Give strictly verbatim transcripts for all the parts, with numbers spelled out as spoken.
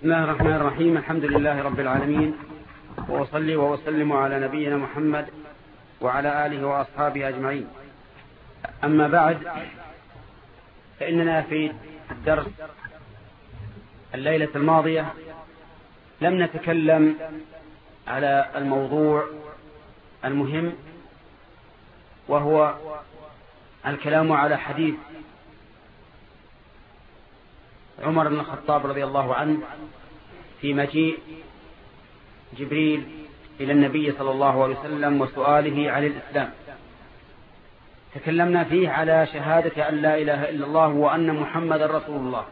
بسم الله الرحمن الرحيم. الحمد لله رب العالمين، وأصلي وأسلم على نبينا محمد وعلى آله وأصحابه أجمعين. أما بعد، فإننا في الدرس الليلة الماضية لم نتكلم على الموضوع المهم، وهو الكلام على حديث عمر بن الخطاب رضي الله عنه في مجيء جبريل إلى النبي صلى الله عليه وسلم وسؤاله عن الإسلام. تكلمنا فيه على شهادة أن لا إله إلا الله وأن محمد رسول الله،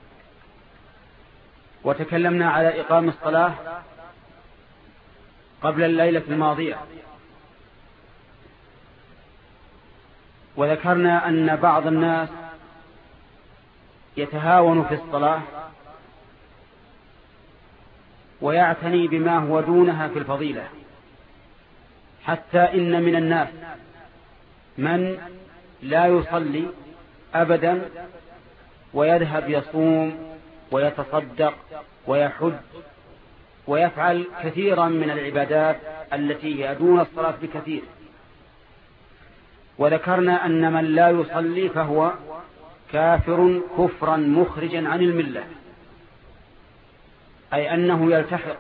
وتكلمنا على إقام الصلاة قبل الليلة الماضية، وذكرنا أن بعض الناس يتهاون في الصلاة ويعتني بما هو دونها في الفضيلة، حتى إن من الناس من لا يصلي أبدا ويذهب يصوم ويتصدق ويحج ويفعل كثيرا من العبادات التي هي دون الصلاة بكثير. وذكرنا أن من لا يصلي فهو كافر كفرا مخرجا عن الملة، أي أنه يلتحق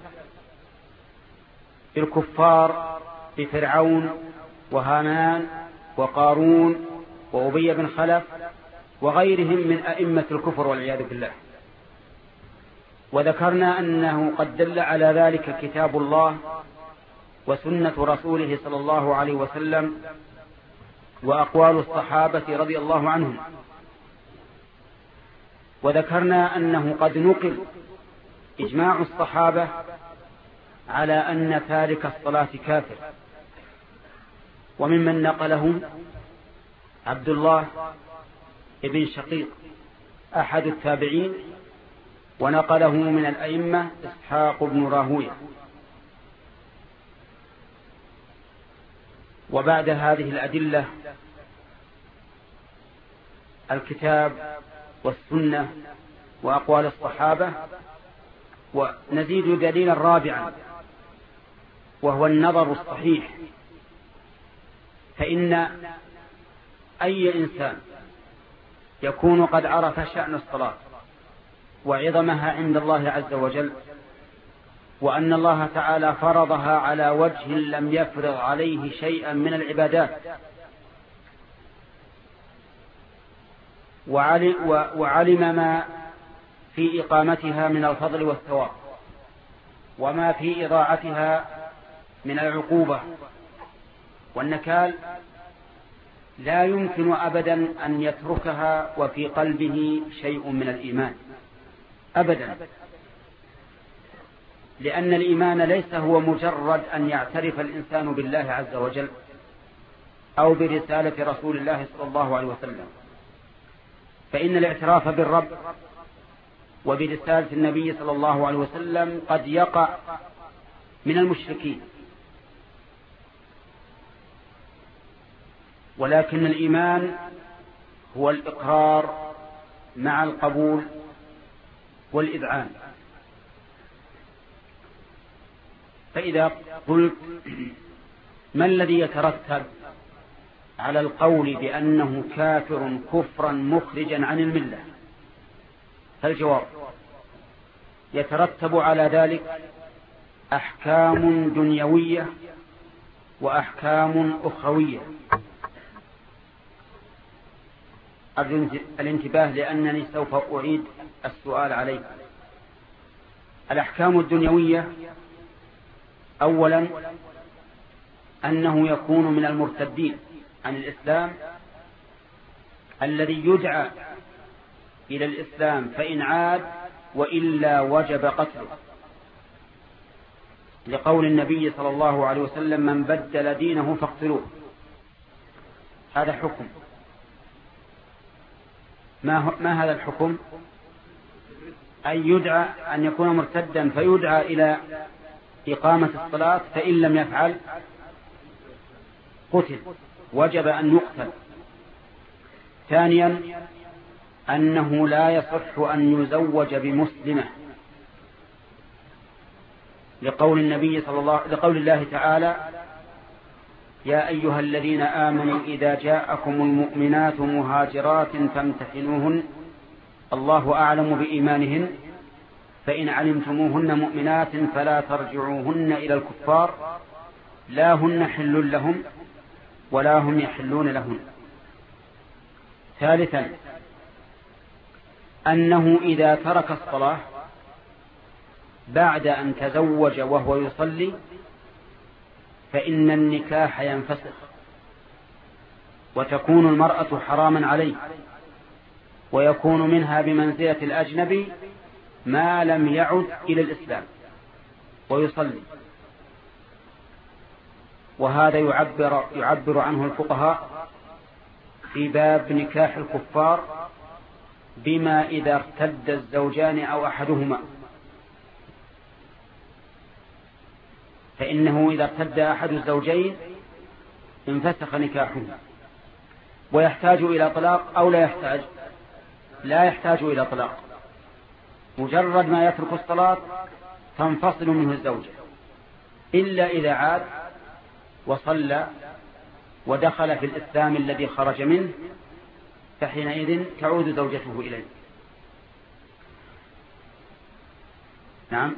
بالكفار بفرعون وهامان وقارون وأبي بن خلف وغيرهم من أئمة الكفر والعياذ بالله. وذكرنا أنه قد دل على ذلك كتاب الله وسنة رسوله صلى الله عليه وسلم وأقوال الصحابة رضي الله عنهم. وذكرنا أنه قد نقل إجماع الصحابة على أن تارك الصلاة كافر، وممن نقله عبد الله ابن شقيق أحد التابعين، ونقله من الأئمة إسحاق بن راهويه. وبعد هذه الأدلة الكتاب والسنة وأقوال الصحابة، ونزيد دليلا رابعا وهو النظر الصحيح. فإن أي إنسان يكون قد عرف شأن الصلاة وعظمها عند الله عز وجل، وأن الله تعالى فرضها على وجه لم يفرض عليه شيئا من العبادات، وعلم ما في إقامتها من الفضل والثواب وما في إضاعتها من العقوبة والنكال، لا يمكن أبدا أن يتركها وفي قلبه شيء من الإيمان أبدا، لأن الإيمان ليس هو مجرد أن يعترف الإنسان بالله عز وجل أو برسالة رسول الله صلى الله عليه وسلم، فإن الاعتراف بالرب وبرسالة النبي صلى الله عليه وسلم قد يقع من المشركين، ولكن الإيمان هو الإقرار مع القبول والإذعان. فإذا قلت ما الذي يترتب على القول بأنه كافر كفرا مخرجا عن الملة، فالجواب يترتب على ذلك أحكام دنيوية وأحكام أخروية. الانتباه لأنني سوف أعيد السؤال عليه. الأحكام الدنيوية: أولا أنه يكون من المرتدين عن الإسلام الذي يدعى إلى الإسلام فإن عاد وإلا وجب قتله، لقول النبي صلى الله عليه وسلم: من بدل دينه فاقتلوه. هذا حكم. ما, ما هذا الحكم؟ أن يدعى أن يكون مرتدا فيدعى إلى إقامة الصلاة، فإن لم يفعل قتل، وجب أن يقتل. ثانيا أنه لا يصح أن يزوج بمسلمة لقول النبي صلى الله لقول الله تعالى: يا أيها الذين آمنوا إذا جاءكم المؤمنات مهاجرات فامتحنوهن الله أعلم بإيمانهن فإن علمتموهن مؤمنات فلا ترجعوهن إلى الكفار لا هن حل لهم ولا هم يحلون لهن. ثالثا أنه إذا ترك الصلاة بعد أن تزوج وهو يصلي فإن النكاح ينفسخ وتكون المرأة حراما عليه ويكون منها بمنزلة الأجنبي ما لم يعد إلى الإسلام ويصلي. وهذا يعبر, يعبر عنه الفقهاء في باب نكاح الكفار بما إذا ارتد الزوجان أو أحدهما، فإنه إذا ارتد أحد الزوجين انفسخ نكاحه ويحتاج إلى طلاق أو لا يحتاج لا يحتاج إلى طلاق، مجرد ما يترك الصلاة تنفصل منه الزوجة، إلا إذا عاد وصلى ودخل في الإسلام الذي خرج منه فحينئذ تعود زوجته إليه. نعم،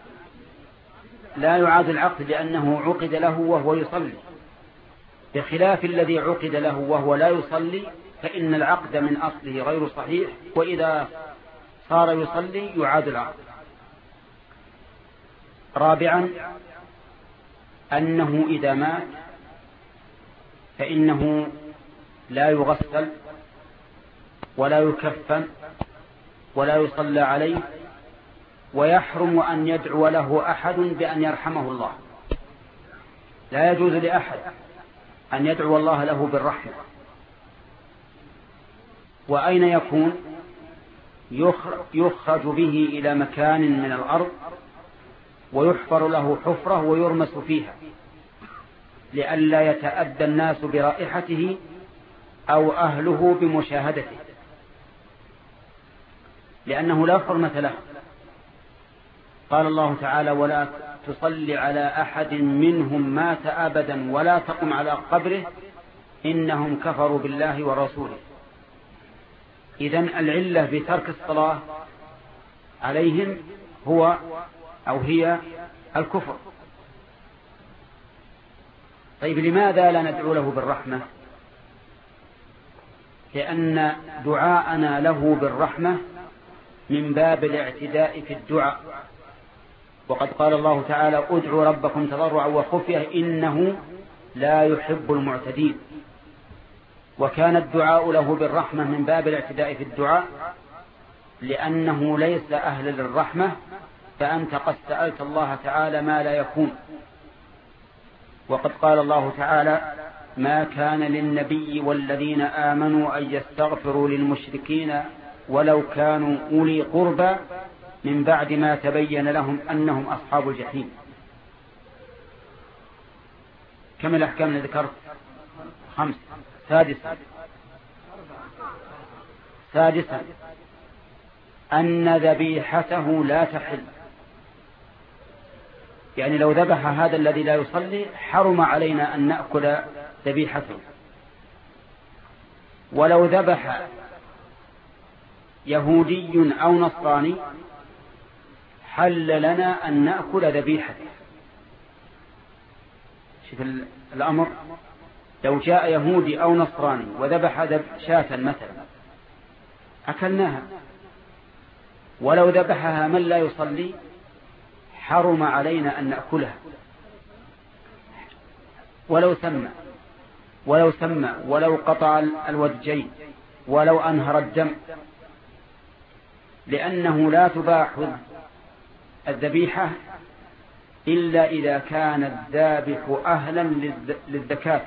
لا يعاد العقد لأنه عقد له وهو يصلي، بخلاف الذي عقد له وهو لا يصلي فإن العقد من أصله غير صحيح، وإذا صار يصلي يعاد العقد. رابعا أنه إذا مات فإنه لا يغسل ولا يكفن ولا يصلى عليه، ويحرم أن يدعو له أحد بأن يرحمه الله، لا يجوز لأحد أن يدعو الله له بالرحمة. وأين يكون؟ يخرج به إلى مكان من الأرض ويحفر له حفرة ويرمس فيها لئلا يتأذى الناس برائحته أو أهله بمشاهدته، لأنه لا حرمة له. قال الله تعالى: ولا تصل على أحد منهم مات أبدا ولا تقم على قبره إنهم كفروا بالله ورسوله. إذن العلة بترك الصلاة عليهم هو أو هي الكفر. طيب لماذا لا ندعو له بالرحمة؟ لأن دعاءنا له بالرحمة من باب الاعتداء في الدعاء، وقد قال الله تعالى: ادعوا ربكم تضرعا وخفية إنه لا يحب المعتدين. وكان الدعاء له بالرحمة من باب الاعتداء في الدعاء لأنه ليس أهل للرحمة، فأنت قد سألت الله تعالى ما لا يكون. وقد قال الله تعالى: ما كان للنبي والذين آمنوا أن يستغفروا للمشركين ولو كانوا أولي قربى من بعد ما تبين لهم أنهم أصحاب الجحيم. كم الأحكام اللي ذكرت؟ خمس. سادسا سادسا أن ذبيحته لا تحل، يعني لو ذبح هذا الذي لا يصلي حرم علينا أن نأكل ذبيحته، ولو ذبح يهودي أو نصراني حل لنا أن نأكل ذبيحته. شوف الأمر، لو جاء يهودي أو نصراني وذبح شاة مثلا أكلناها، ولو ذبحها من لا يصلي حرم علينا أن نأكلها ولو سمى ولو سمى ولو قطع الودجين ولو أنهر الدم، لأنه لا تباح الذبيحة إلا إذا كان الذابح أهلا للزكاة،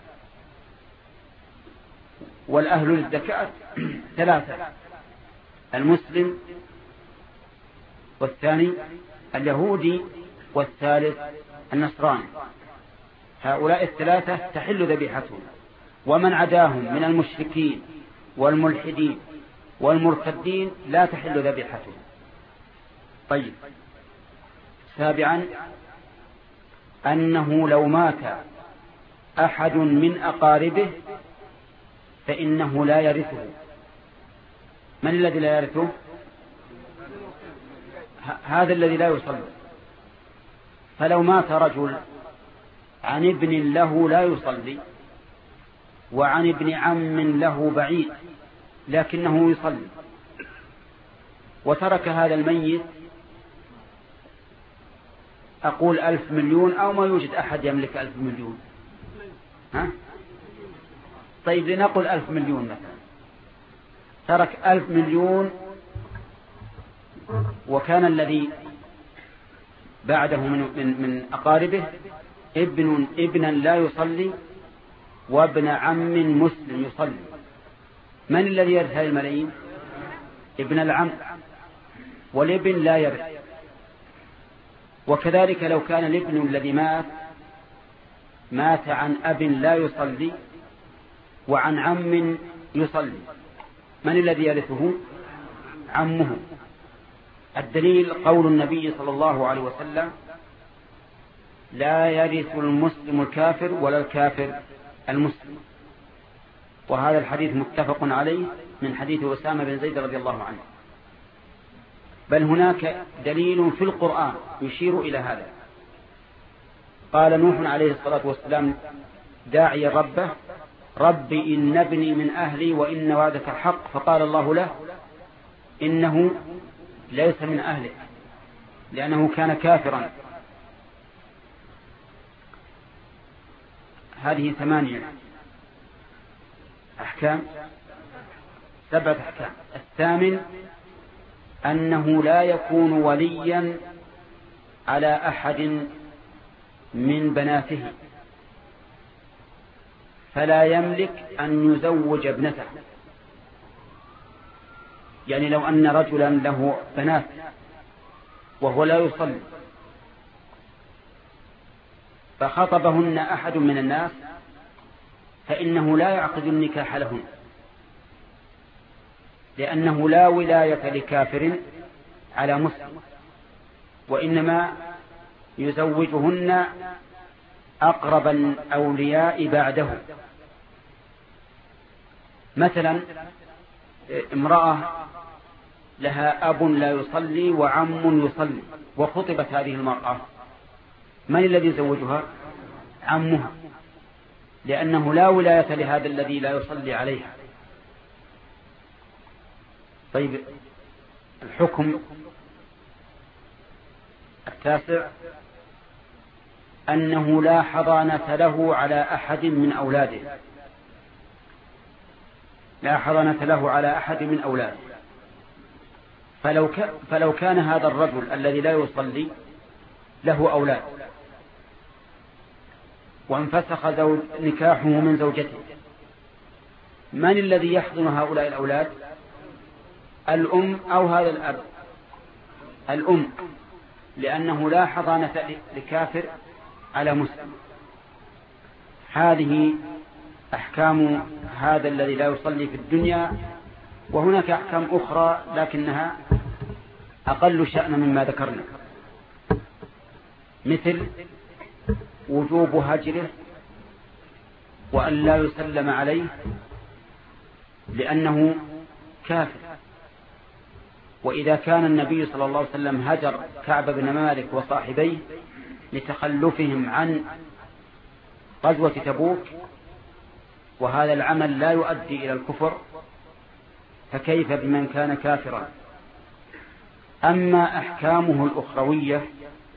والأهل للزكاة ثلاثة: المسلم، والثاني اليهودي، والثالث النصراني. هؤلاء الثلاثة تحل ذبيحتهم، ومن عداهم من المشركين والملحدين والمرتدين لا تحل ذبيحتهم. طيب، سابعا أنه لو مات أحد من أقاربه فإنه لا يرثه. من الذي لا يرثه؟ هذا الذي لا يصلي. فلو مات رجل عن ابن له لا يصلي وعن ابن عم له بعيد لكنه يصلي وترك هذا الميت أقول ألف مليون أو ما يوجد أحد يملك ألف مليون، ها؟ طيب لنقل ألف مليون مثلا، ترك ألف مليون وكان الذي بعده من, من, من أقاربه ابن ابنا لا يصلي وابن عم مسلم يصلي. من الذي يرث هذه الملايين؟ ابن العم، والابن لا يرث. وكذلك لو كان الابن الذي مات مات عن أب لا يصلي وعن عم يصلي، من الذي يرثه؟ عمه. الدليل قول النبي صلى الله عليه وسلم لا يرث المسلم الكافر ولا الكافر المسلم، وهذا الحديث متفق عليه من حديث أسامة بن زيد رضي الله عنه. بل هناك دليل في القرآن يشير إلى هذا. قال نوح عليه الصلاة والسلام داعيا ربه رب إن ابني من أهلي وإن وعدك الحق، فقال الله له إنه ليس من أهله لأنه كان كافرا. هذه ثمانية أحكام، سبعة أحكام. الثامن أنه لا يكون وليا على أحد من بناته، فلا يملك أن يزوج ابنته. يعني لو أن رجلا له بنات وهو لا يصلي فخطبهن أحد من الناس فإنه لا يعقد النكاح لهن، لأنه لا ولاية لكافر على مسلم، وإنما يزوجهن أقرب الأولياء بعده. مثلا امرأة لها أب لا يصلي وعم يصلي وخطبت هذه المرأة، من الذي يزوجها؟ عمها، لأنه لا ولاية لهذا الذي لا يصلي عليها. طيب الحكم التاسع أنه لا حضانة له على أحد من أولاده، لا حضانة له على أحد من أولاده. فلو, ك... فلو كان هذا الرجل الذي لا يصلي له أولاد وانفسخ زوج... نكاحه من زوجته، من الذي يحضن هؤلاء الأولاد؟ الأم أو هذا الأب؟ الأم، لأنه لا حضانة لكافر على مسلم. هذه أحكام هذا الذي لا يصلي في الدنيا، وهناك أحكام أخرى لكنها أقل شأنا مما ذكرنا، مثل وجوب هجره وأن لا يسلم عليه لأنه كافر. وإذا كان النبي صلى الله عليه وسلم هجر كعب بن مالك وصاحبيه لتخلفهم عن غزوة تبوك وهذا العمل لا يؤدي إلى الكفر، فكيف بمن كان كافرا؟ أما أحكامه الأخروية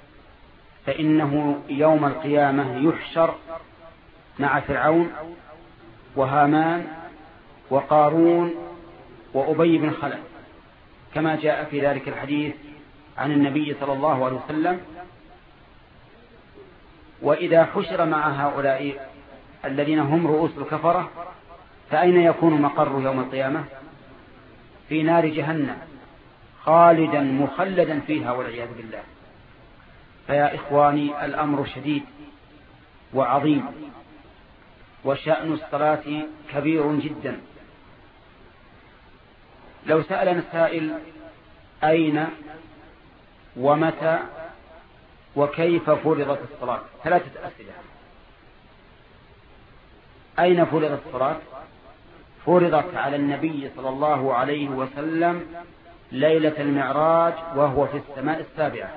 فإنه يوم القيامة يحشر مع فرعون وهامان وقارون وأبي بن خلف، كما جاء في ذلك الحديث عن النبي صلى الله عليه وسلم. وإذا حشر مع هؤلاء الذين هم رؤوس الكفرة فأين يكون مقره يوم القيامة؟ في نار جهنم خالدا مخلدا فيها والعياذ بالله. فيا إخواني الأمر شديد وعظيم، وشأن الصلاة كبير جدا. لو سألنا السائل أين ومتى يجب الصلاة، فالجواب أنها تجب على كل مسلم، ولا يجب على كافر. لو سألنا السائل أين ومتى يجب الصلاة، فالجواب أنها تجب على كل مسلم، ولا يجب على كافر. لو سألنا السائل أين ومتى وكيف فرضت الصلاة؟ ثلاثة أسئلة. أين فرضت الصلاة؟ فرضت على النبي صلى الله عليه وسلم ليلة المعراج وهو في السماء السابعة.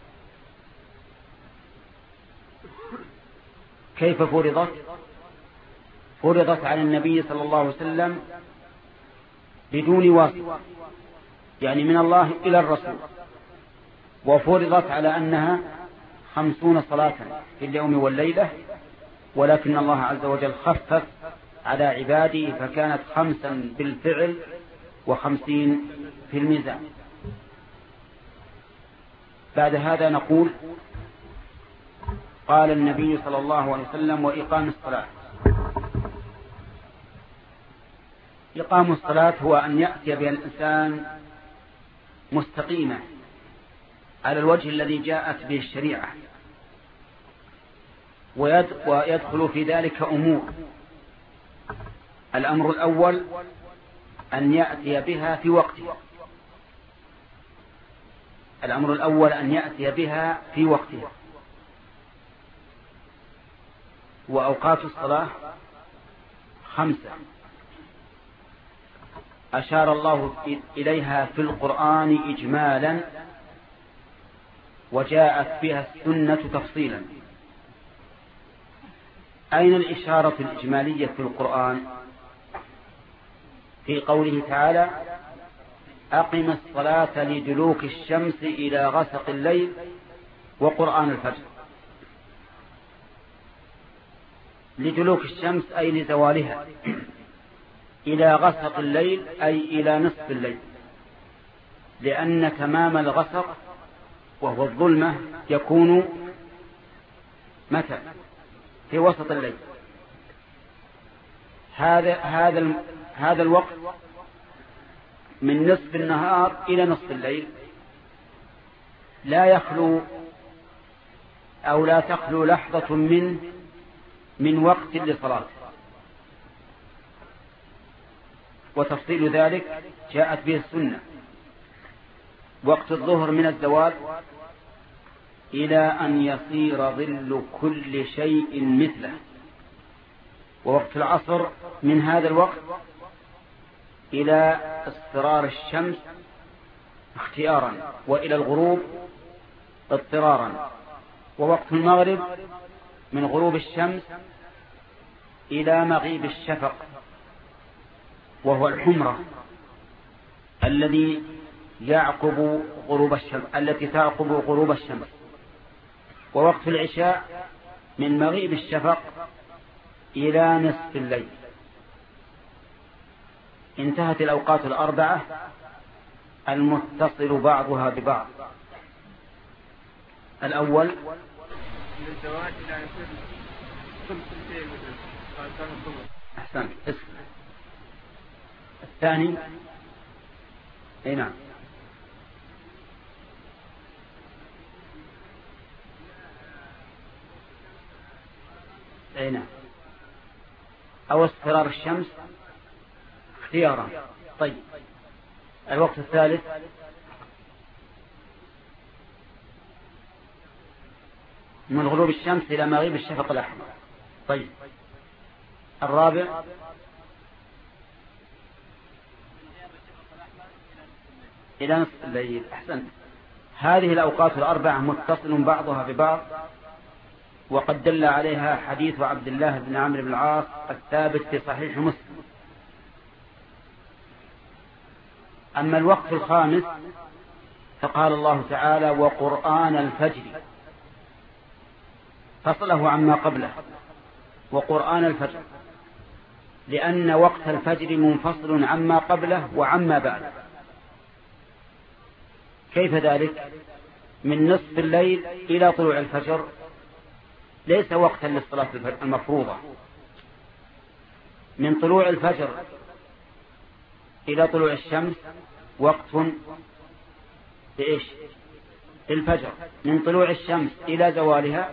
كيف فرضت؟ فرضت على النبي صلى الله عليه وسلم بدون واسطة، يعني من الله إلى الرسول، وفرضت على أنها خمسون صلاة في اليوم والليلة، ولكن الله عز وجل خفف على عباده فكانت خمسا بالفعل وخمسين في الميزان. بعد هذا نقول قال النبي صلى الله عليه وسلم: وإقام الصلاة. إقام الصلاة هو أن يأتي بها الإنسان مستقيمة على الوجه الذي جاءت به الشريعة، ويدخل في ذلك أمور. الأمر الأول أن يأتي بها في وقتها. الأمر الأول أن يأتي بها في وقتها. وأوقات الصلاة خمسة أشار الله إليها في القرآن إجمالا، وجاءت بها السنة تفصيلا. أين الإشارة الإجمالية في القرآن؟ في قوله تعالى: أقم الصلاة لدلوك الشمس إلى غسق الليل وقرآن الفجر. لدلوك الشمس أي لزوالها، إلى غسق الليل أي إلى نصف الليل، لأن تمام الغسق وهو الظلمة يكون متى؟ في وسط الليل. هذا هذا هذا الوقت من نصف النهار إلى نصف الليل لا يخلو أو لا تخلو لحظة منه من وقت لصلاة. وتفصيل ذلك جاءت به السنة. وقت الظهر من الزوال إلى أن يصير ظل كل شيء مثله. ووقت العصر من هذا الوقت إلى اصفرار الشمس اختيارا، وإلى الغروب اضطرارا. ووقت المغرب من غروب الشمس إلى مغيب الشفق وهو الحمرة الذي يعقب غروب الشمس التي تعقب غروب الشمس. ووقت العشاء من مغيب الشفق إلى نصف الليل. انتهت الأوقات الأربعة المتصل بعضها ببعض. الأول أحسن. الثاني اي نعم اي نعم أو اصفرار الشمس اختيارا. طيب الوقت الثالث من غروب الشمس إلى مغيب الشفق الأحمر. طيب الرابع إلى نصف الليل. أحسنت. هذه الأوقات الأربعة متصل بعضها ببعض، وقد دل عليها حديث عبد الله بن عمرو بن العاص الثابت في صحيح مسلم. أما الوقت الخامس فقال الله تعالى: وقرآن الفجر، فصله عما قبله، وقرآن الفجر، لأن وقت الفجر منفصل عما قبله وعما بعده. كيف ذلك؟ من نصف الليل إلى طلوع الفجر ليس وقتا للصلاة المفروضة. من طلوع الفجر إلى طلوع الشمس وقت لإيش؟ للفجر. من طلوع الشمس إلى زوالها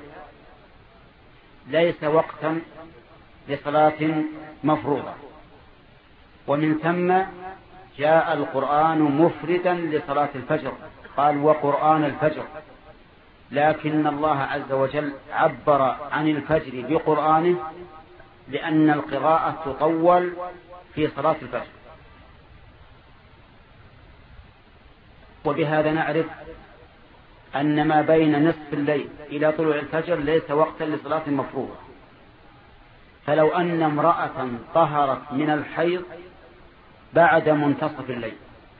ليس وقتا لصلاة مفروضة. ومن ثم جاء القرآن مفردا لصلاة الفجر، قال: وقرآن الفجر، لكن الله عز وجل عبر عن الفجر بقرآنه لأن القراءة تطول في صلاة الفجر. وبهذا نعرف أن ما بين نصف الليل إلى طلوع الفجر ليس وقتا لصلاة مفروضة. فلو أن امرأة طهرت من الحيض بعد منتصف الليل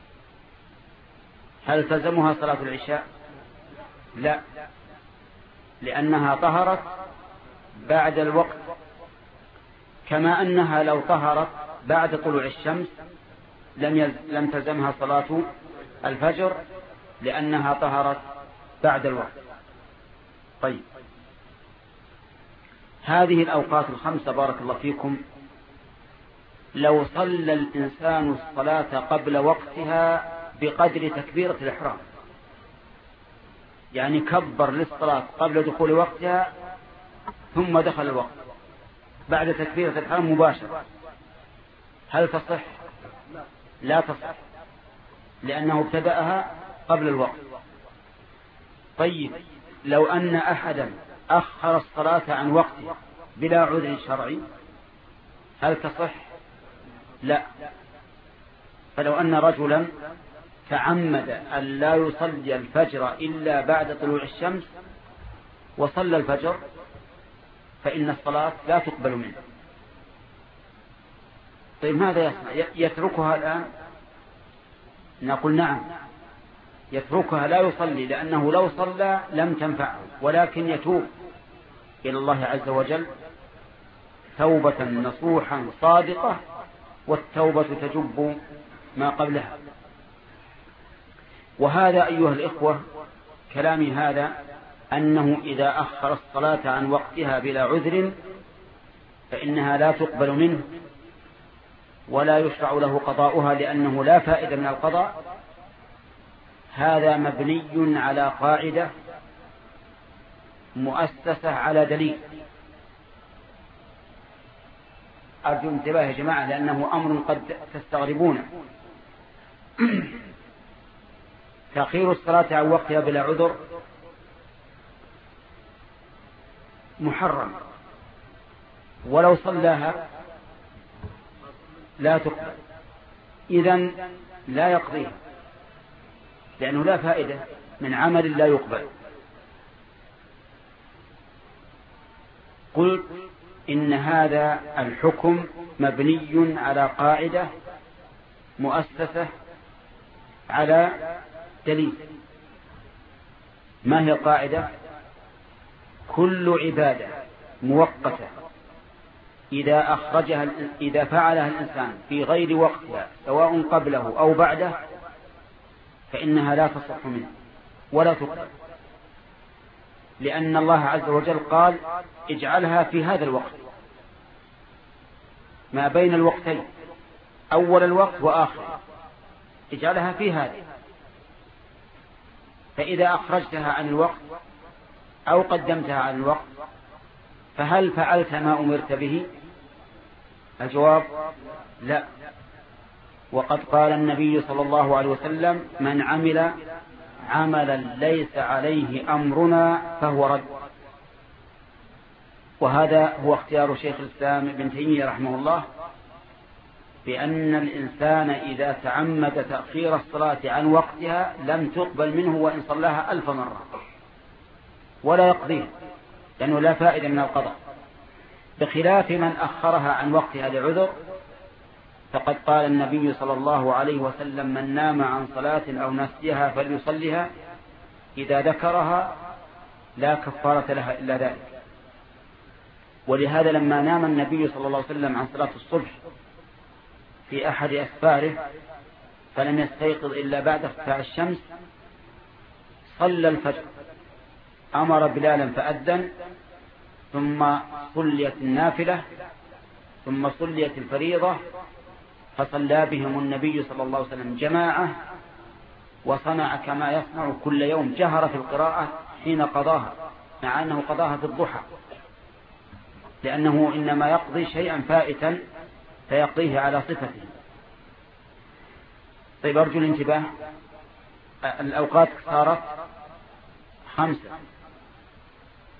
هل تلزمها صلاة العشاء؟ لا، لأنها طهرت بعد الوقت، كما أنها لو طهرت بعد طلوع الشمس لم يلز... لم تلزمها صلاة الفجر لأنها طهرت بعد الوقت. طيب، هذه الأوقات الخمسة بارك الله فيكم لو صلى الإنسان الصلاة قبل وقتها بقدر تكبيرة الإحرام، يعني كبر للصلاة قبل دخول وقتها ثم دخل الوقت بعد تكبيرة الإحرام مباشرة، هل تصح؟ لا تصح، لأنه ابتدأها قبل الوقت. طيب، لو أن أحدا أخر الصلاة عن وقتها بلا عذر شرعي هل تصح؟ لا. فلو أن رجلا تعمد أن لا يصلي الفجر إلا بعد طلوع الشمس وصلى الفجر فإن الصلاة لا تقبل منه. طيب، ماذا يصنع؟ يتركها الآن؟ نقول نعم، يتركها لا يصلي، لأنه لو صلى لم تنفعه، ولكن يتوب إلى الله عز وجل توبة نصوحا صادقة، والتوبة تجب ما قبلها. وهذا أيها الإخوة كلامي هذا أنه إذا أخر الصلاة عن وقتها بلا عذر فإنها لا تقبل منه ولا يشرع له قضاؤها، لأنه لا فائدة من القضاء. هذا مبني على قاعدة مؤسسة على دليل. أرجو انتباه يا جماعة، لأنه أمر قد تستغربونه. تأخير الصلاة عن وقتها بلا عذر محرم، ولو صلاها لا تقبل، إذن لا يقضيها، لأنه لا فائدة من عمل لا يقبل. قلت إن هذا الحكم مبني على قاعدة مؤسسة على دليل. ما هي القاعدة؟ كل عبادة مؤقتة إذا أخرجها إذا فعلها الإنسان في غير وقتها سواء قبله أو بعده فإنها لا تصح منه ولا تقبل، لأن الله عز وجل قال اجعلها في هذا الوقت ما بين الوقتين، أول الوقت وآخر، اجعلها في هذا. فإذا أخرجتها عن الوقت أو قدمتها عن الوقت فهل فعلت ما أمرت به؟ الجواب لا. وقد قال النبي صلى الله عليه وسلم من عمل عملا ليس عليه أمرنا فهو رد. وهذا هو اختيار شيخ الإسلام ابن تيمية رحمه الله، بأن الإنسان إذا تعمد تأخير الصلاة عن وقتها لم تقبل منه وإن صلاها ألف مرة ولا يقضيها، لأنه لا فائدة من القضاء، بخلاف من أخرها عن وقتها لعذر. فقد قال النبي صلى الله عليه وسلم من نام عن صلاة أو نسيها فليصلها إذا ذكرها لا كفارة لها إلا ذلك. ولهذا لما نام النبي صلى الله عليه وسلم عن صلاة الصبح في أحد أسفاره فلم يستيقظ إلا بعد ارتفاع الشمس صلى الفجر، أمر بلالا فأذن، ثم صليت النافلة، ثم صليت الفريضة، فصلى بهم النبي صلى الله عليه وسلم جماعة، وصنع كما يصنع كل يوم، جهر في القراءة حين قضاها، مع أنه قضاها في الضحى، لأنه إنما يقضي شيئا فائتا فيقضيه على صفته. طيب، أرجو الانتباه، الأوقات صارت خمسة،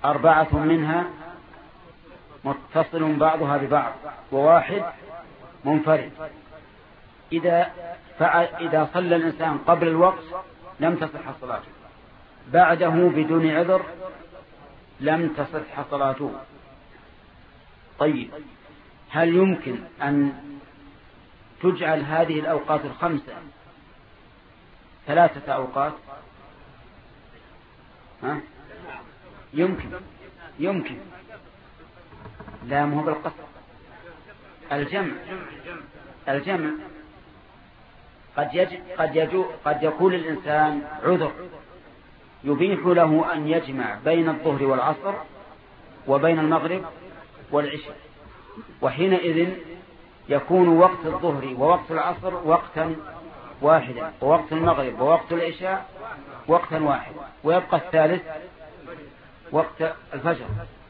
أربعة منها متصل بعضها ببعض وواحد منفرد. إذا فعل إذا صلى الإنسان قبل الوقت لم تصح صلاته، بعده بدون عذر لم تصح صلاته. طيب، هل يمكن أن تجعل هذه الأوقات الخمسة ثلاثة أوقات؟ ها؟ يمكن يمكن لا، مو بالقصر، الجمع الجمع قد يجب قد يجو قد يكون الإنسان عذر يبيح له أن يجمع بين الظهر والعصر وبين المغرب والعشاء، وحينئذ يكون وقت الظهر ووقت العصر وقتا واحدا، ووقت المغرب ووقت العشاء وقتا واحدا، ويبقى الثالث وقت الفجر.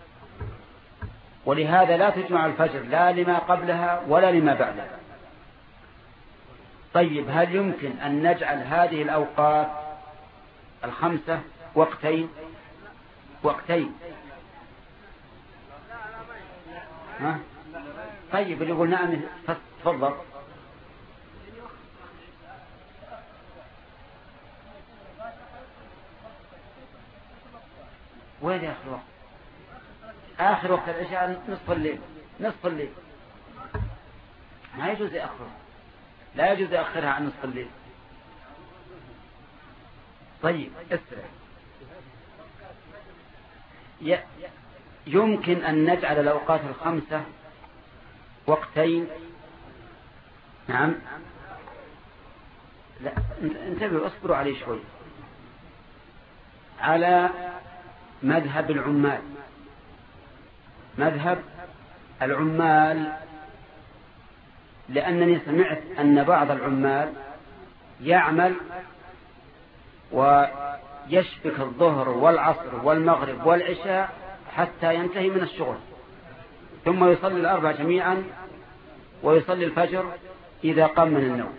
ولهذا لا تجمع الفجر لا لما قبلها ولا لما بعدها. طيب، هل يمكن أن نجعل هذه الأوقات الخمسة وقتين وقتين ها؟ طيب، اللي يقول نعم تفضل. وين آخر وقت؟ آخر وقت العشاء نصف الليل، نصف الليل ما يجوز يأخره، لا يجوز يأخرها عن نصف الليل. طيب، اسرع. يمكن أن نجعل الأوقات الخمسة وقتين. نعم، لا انتبهوا، اصبروا عليه شوي. على مذهب العمال، مذهب العمال، لأنني سمعت أن بعض العمال يعمل ويشبك الظهر والعصر والمغرب والعشاء حتى ينتهي من الشغل، ثم يصلي الأربع جميعا ويصلي الفجر إذا قام من النوم.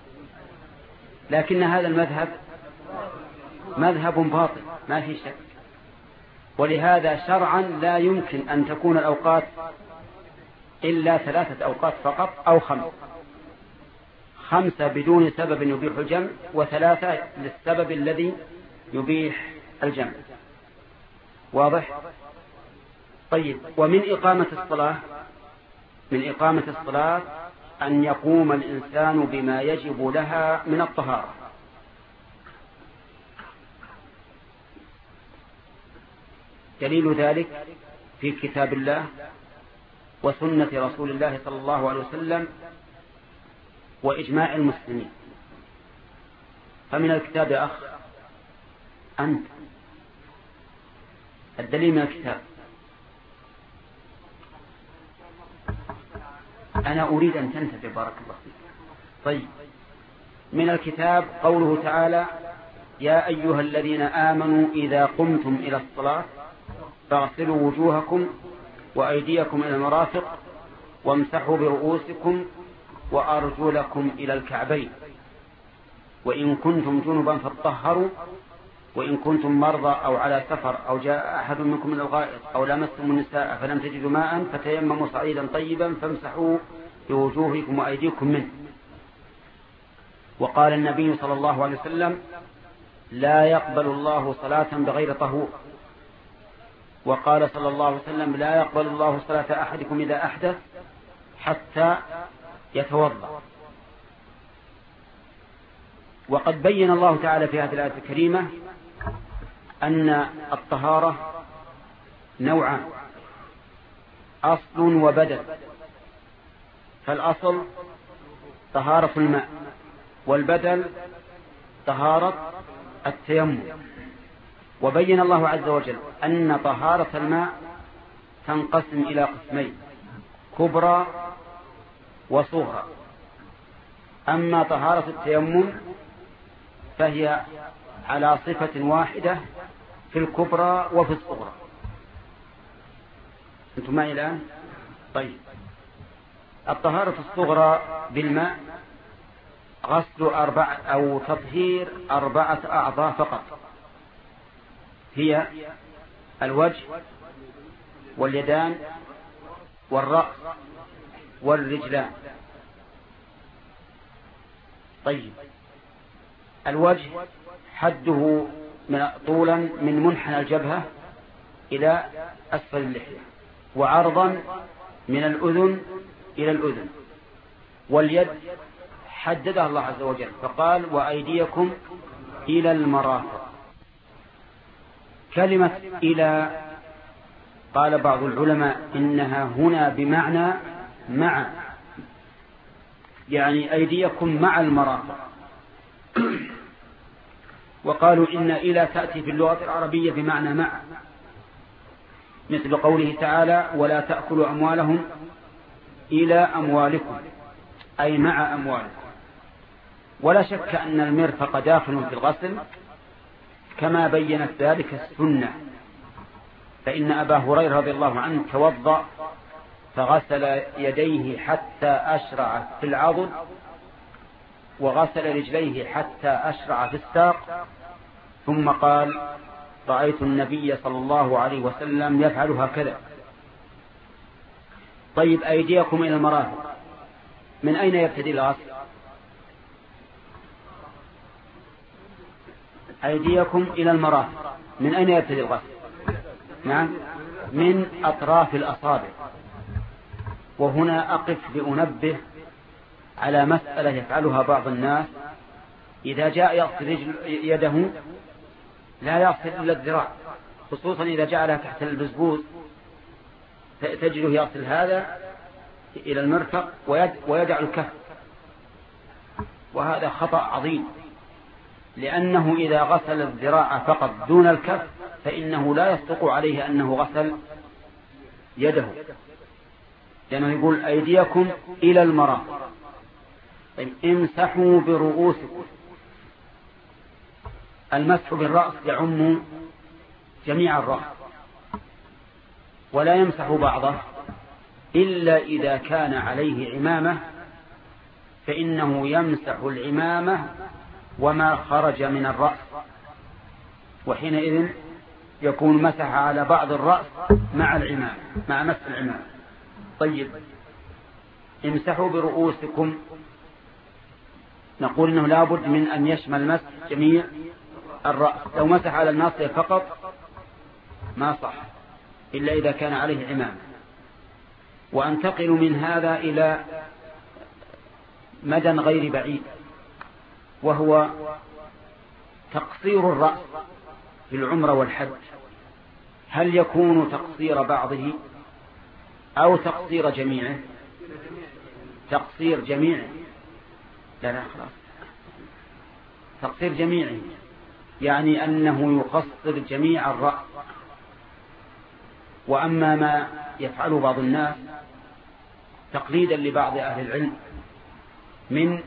لكن هذا المذهب مذهب باطل ما في شك، ولهذا شرعا لا يمكن أن تكون الأوقات إلا ثلاثة أوقات فقط أو خمس، خمسة بدون سبب يبيح الجمع، وثلاثة للسبب الذي يبيح الجمع. واضح؟ طيب، ومن إقامة الصلاة من إقامة الصلاة أن يقوم الإنسان بما يجب لها من الطهارة. دليل ذلك في كتاب الله وسنة رسول الله صلى الله عليه وسلم وإجماع المسلمين. فمن الكتاب يا أخ أنت، الدليل من الكتاب. أنا أريد أن تنتبه بارك الله فيك. طيب، من الكتاب قوله تعالى: يا أيها الذين آمنوا إذا قمتم إلى الصلاة فاغسلوا وجوهكم وأيديكم إلى المرافق وامسحوا برؤوسكم وأرجلكم إلى الكعبين وإن كنتم جنبا فاطهروا وإن كنتم مرضى أو على سفر أو جاء أحد منكم من الغائط أو لمستم النساء فلم تجدوا ماء فتيمموا صعيدا طيبا فامسحوا بوجوهكم وأيديكم منه. وقال النبي صلى الله عليه وسلم: لا يقبل الله صلاة بغير طهور. وقال صلى الله عليه وسلم: لا يقبل الله صلاة أحدكم إذا أحدث حتى يتوضأ. وقد بين الله تعالى في هذه الآية الكريمة أن الطهارة نوعان: أصل وبدل. فالأصل طهارة الماء، والبدل طهارة التيمم. وبين الله عز وجل أن طهارة الماء تنقسم إلى قسمين: كبرى وصغرى. أما طهارة التيمم فهي على صفة واحدة في الكبرى وفي الصغرى. أنتم معي الآن؟ طيب، الطهارة الصغرى بالماء غسل أربعة أو تطهير أربعة أعضاء فقط، هي الوجه واليدان والرأس والرجلان. طيب، الوجه حده من طولا من منحنى الجبهة إلى أسفل اللحية، وعرضا من الأذن إلى الأذن. واليد حددها الله عز وجل فقال وأيديكم إلى المرافق. كلمة إلى قال بعض العلماء إنها هنا بمعنى مع، يعني أيديكم مع المرافق. وقالوا إن إلى تأتي في اللغة العربية بمعنى مع، مثل قوله تعالى ولا تأكلوا أموالهم إلى أموالكم، أي مع أموالكم. ولا شك أن المرفق داخل في الغسل كما بينت ذلك السنة، فإن أبا هريرة رضي الله عنه توضأ فغسل يديه حتى أشرع في العضد، وغسل رجليه حتى أشرع في الساق، ثم قال رأيت النبي صلى الله عليه وسلم يفعل هكذا. طيب، أيديكم إلى المرافق، من أين يبتدي الغسل؟ أيديكم إلى المرافق، من أين يبتدي الغسل؟ نعم، من أطراف الأصابع. وهنا أقف لأنبه على مسألة يفعلها بعض الناس، إذا جاء يغسل يده لا يغسل إلا الذراع، خصوصا إذا جعلها تحت البزبوز تجده يغسل هذا إلى المرفق ويدع الكف، وهذا خطأ عظيم، لأنه إذا غسل الذراع فقط دون الكف فإنه لا يصدق عليه أنه غسل يده، لأنه يقول أيديكم إلى المرافق. طيب، امسحوا برؤوسكم. المسح بالرأس يعم جميع الرأس، ولا يمسح بعضه إلا إذا كان عليه عمامة، فإنه يمسح العمامة وما خرج من الرأس، وحينئذ يكون مسح على بعض الرأس مع العمامة، مع مسح العمامة. طيب، امسحوا برؤوسكم، نقول إنه لابد من أن يشمل مسح جميع الرأس. لو مسح على الناصية فقط ما صح إلا إذا كان عليه عمامة. وأنتقل من هذا إلى مدى غير بعيد، وهو تقصير الرأس في العمرة والحج. هل يكون تقصير بعضه أو تقصير جميعه؟ تقصير جميعه. لا لا خلاص، تقصير جميعه يعني أنه يقصر جميع الرأس. وأما ما يفعله بعض الناس تقليدا لبعض أهل العلم من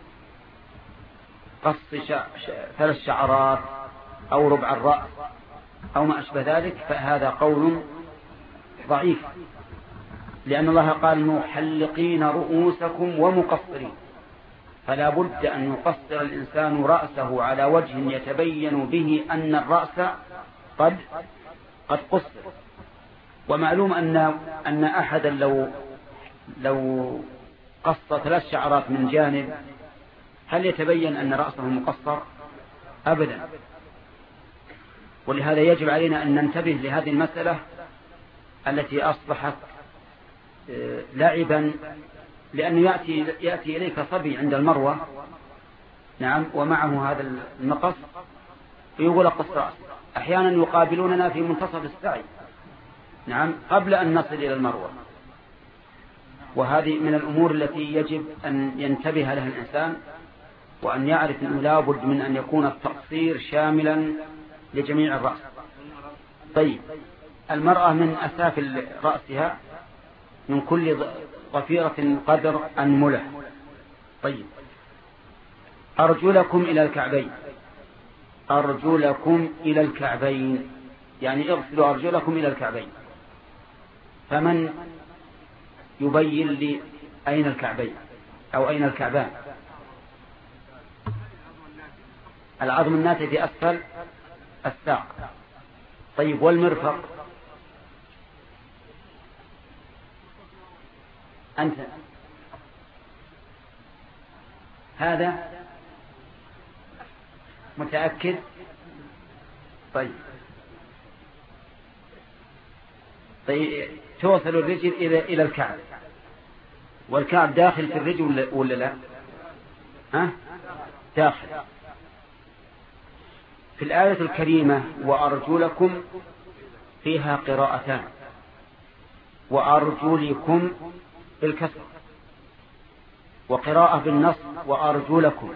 قص ثلاث شعرات أو ربع الرأس أو ما أشبه ذلك، فهذا قول ضعيف، لأن الله قال محلقين رؤوسكم ومقصرين، فلا بد أن يقصر الإنسان رأسه على وجه يتبين به أن الرأس قد قد قصر. ومعلوم أن أن أحدا لو لو قص ثلاث شعرات من جانب هل يتبين أن رأسه مقصر؟ أبدا. ولهذا يجب علينا أن ننتبه لهذه المسألة التي أصبحت لعبا، لأنه يأتي يأتي إليك صبي عند المروة، نعم، ومعه هذا المقص ويقول قص رأس. أحيانا يقابلوننا في منتصف السعي، نعم، قبل أن نصل إلى المروة. وهذه من الأمور التي يجب أن ينتبه لها الإنسان، وأن يعرف أنه لا بد من أن يكون التقصير شاملا لجميع الرأس. طيب، المرأة من أسافل رأسها من كل ضفيرة قدر أنملة. طيب، أرجلكم إلى الكعبين، أرجلكم إلى الكعبين يعني اغسلوا أرجلكم إلى الكعبين. فمن يبين لي أين الكعبين أو أين الكعبان؟ العظم الناتج في أسفل الساق. طيب والمرفق؟ أنت هذا متأكد؟ طيب طيب توصل الرجل إلى إلى الكعب، والكعب داخل في الرجل ولا لا؟ ها؟ داخل. في الآية الكريمة وأرجلكم فيها قراءتان، وأرجلكم بالكسر، وقراءة بالنص وأرجلكم.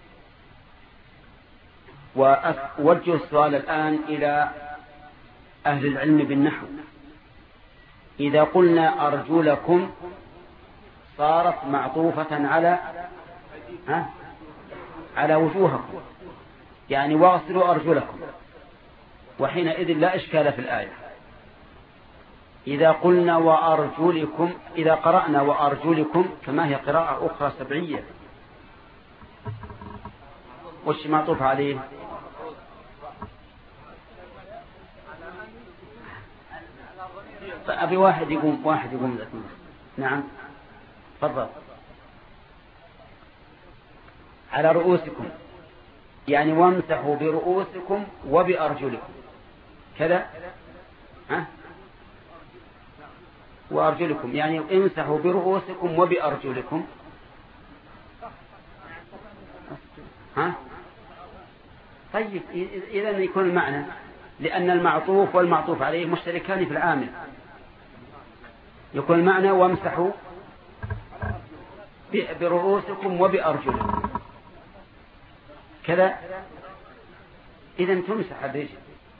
وأوجه السؤال الآن إلى أهل العلم بالنحو، إذا قلنا أرجلكم صارت معطوفة على ها؟ على وجوهكم، يعني واغسلوا أرجلكم، وحينئذ لا إشكال في الآية. إذا قلنا وأرجلكم، إذا قرأنا وأرجلكم كما هي قراءة أخرى سبعية، وش معطوف عليه؟ أبي واحد يقوم، واحد يقوم ذات. نعم تفضل. على رؤوسكم، يعني وامسحوا برؤوسكم وبأرجلكم كذا، ها؟ وأرجلكم يعني امسحوا برؤوسكم وبأرجلكم، ها؟ طيب إذا يكون المعنى، لأن المعطوف والمعطوف عليه مشتركان في العامل، يكون المعنى وامسحوا برؤوسكم وبأرجلكم كذا، إذا تمسح الرجل.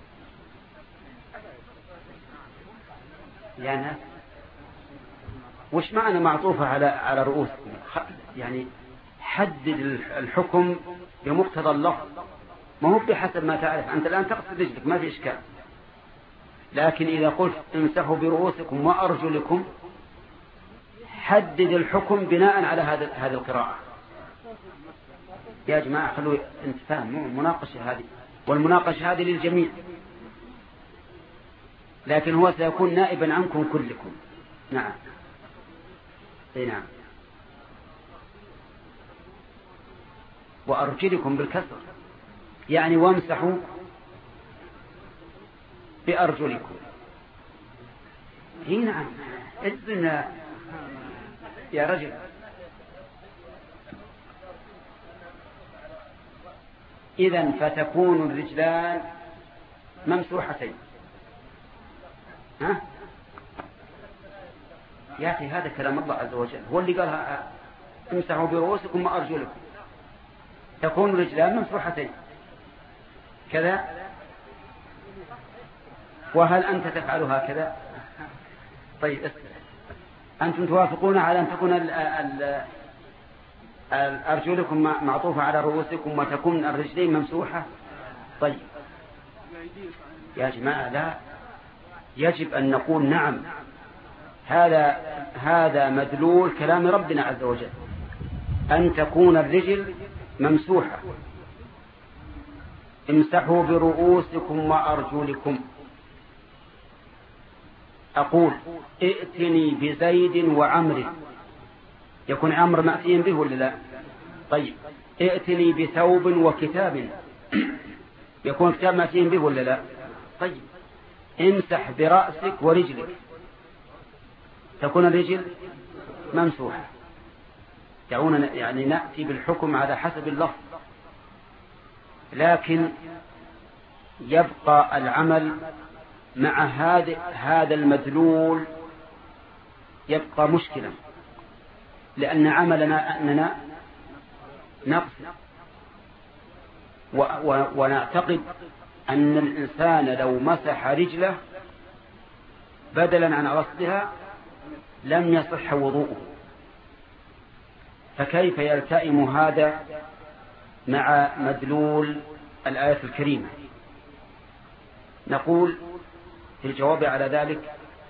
يعني وش معنى معطوفة على على رؤوسكم؟ يعني حدد الحكم بمقتضى اللفظ، ما هو بحسب ما تعرف أنت. الآن تغسل رجلك ما في إشكال، لكن إذا قلت امسحوا برؤوسكم وأرجلكم حدد الحكم بناء على هذا هذه القراءة. يا جماعة خلوا انت فاهم، مناقشة هذه، والمناقشة هذه للجميع، لكن هو سيكون نائبا عنكم كلكم. نعم اي نعم. وأرجلكم بالكسر يعني وامسحوا بأرجلكم. اي نعم إذن يا رجل. إذن فتكون الرجلان ممسوحتين. ها يا أخي هذا كلام الله عز وجل، هو اللي قال امسحوا برؤوسكم وأرجلكم، تكون الرجلان ممسوحتين كذا. وهل أنت تفعل هكذا؟ طيب اسكت. أنتم توافقون على أن تكون ال ال أرجلكم معطوفة على رؤوسكم وتكون الرجلين ممسوحة؟ طيب يا جماعة لا، يجب أن نقول نعم، هذا هذا مدلول كلام ربنا عز وجل، أن تكون الرجل ممسوحة. امسحوا برؤوسكم وأرجلكم. أقول ائتني بزيد وعمر، يكون عمر مأتيا به ولا لا؟ طيب ائتني بثوب وكتاب، يكون كتاب مأتيا به ولا لا؟ طيب امسح برأسك ورجلك، تكون الرجل ممسوحة. دعونا يعني نأتي بالحكم على حسب اللفظ، لكن يبقى العمل مع هذا هذا المدلول يبقى مشكلة، لأن عملنا أننا نقصد ونعتقد أن الإنسان لو مسح رجله بدلا عن غسلها لم يصح وضوءه، فكيف يلتئم هذا مع مدلول الآية الكريمة؟ نقول في الجواب على ذلك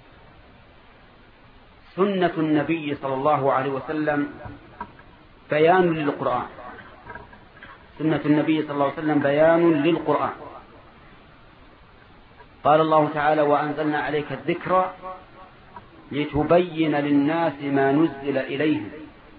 سنة النبي صلى الله عليه وسلم بيان للقرآن، سنة النبي صلى الله عليه وسلم بيان للقرآن، قال الله تعالى: وأنزلنا عليك الذكر لتبين للناس ما نزل إليهم.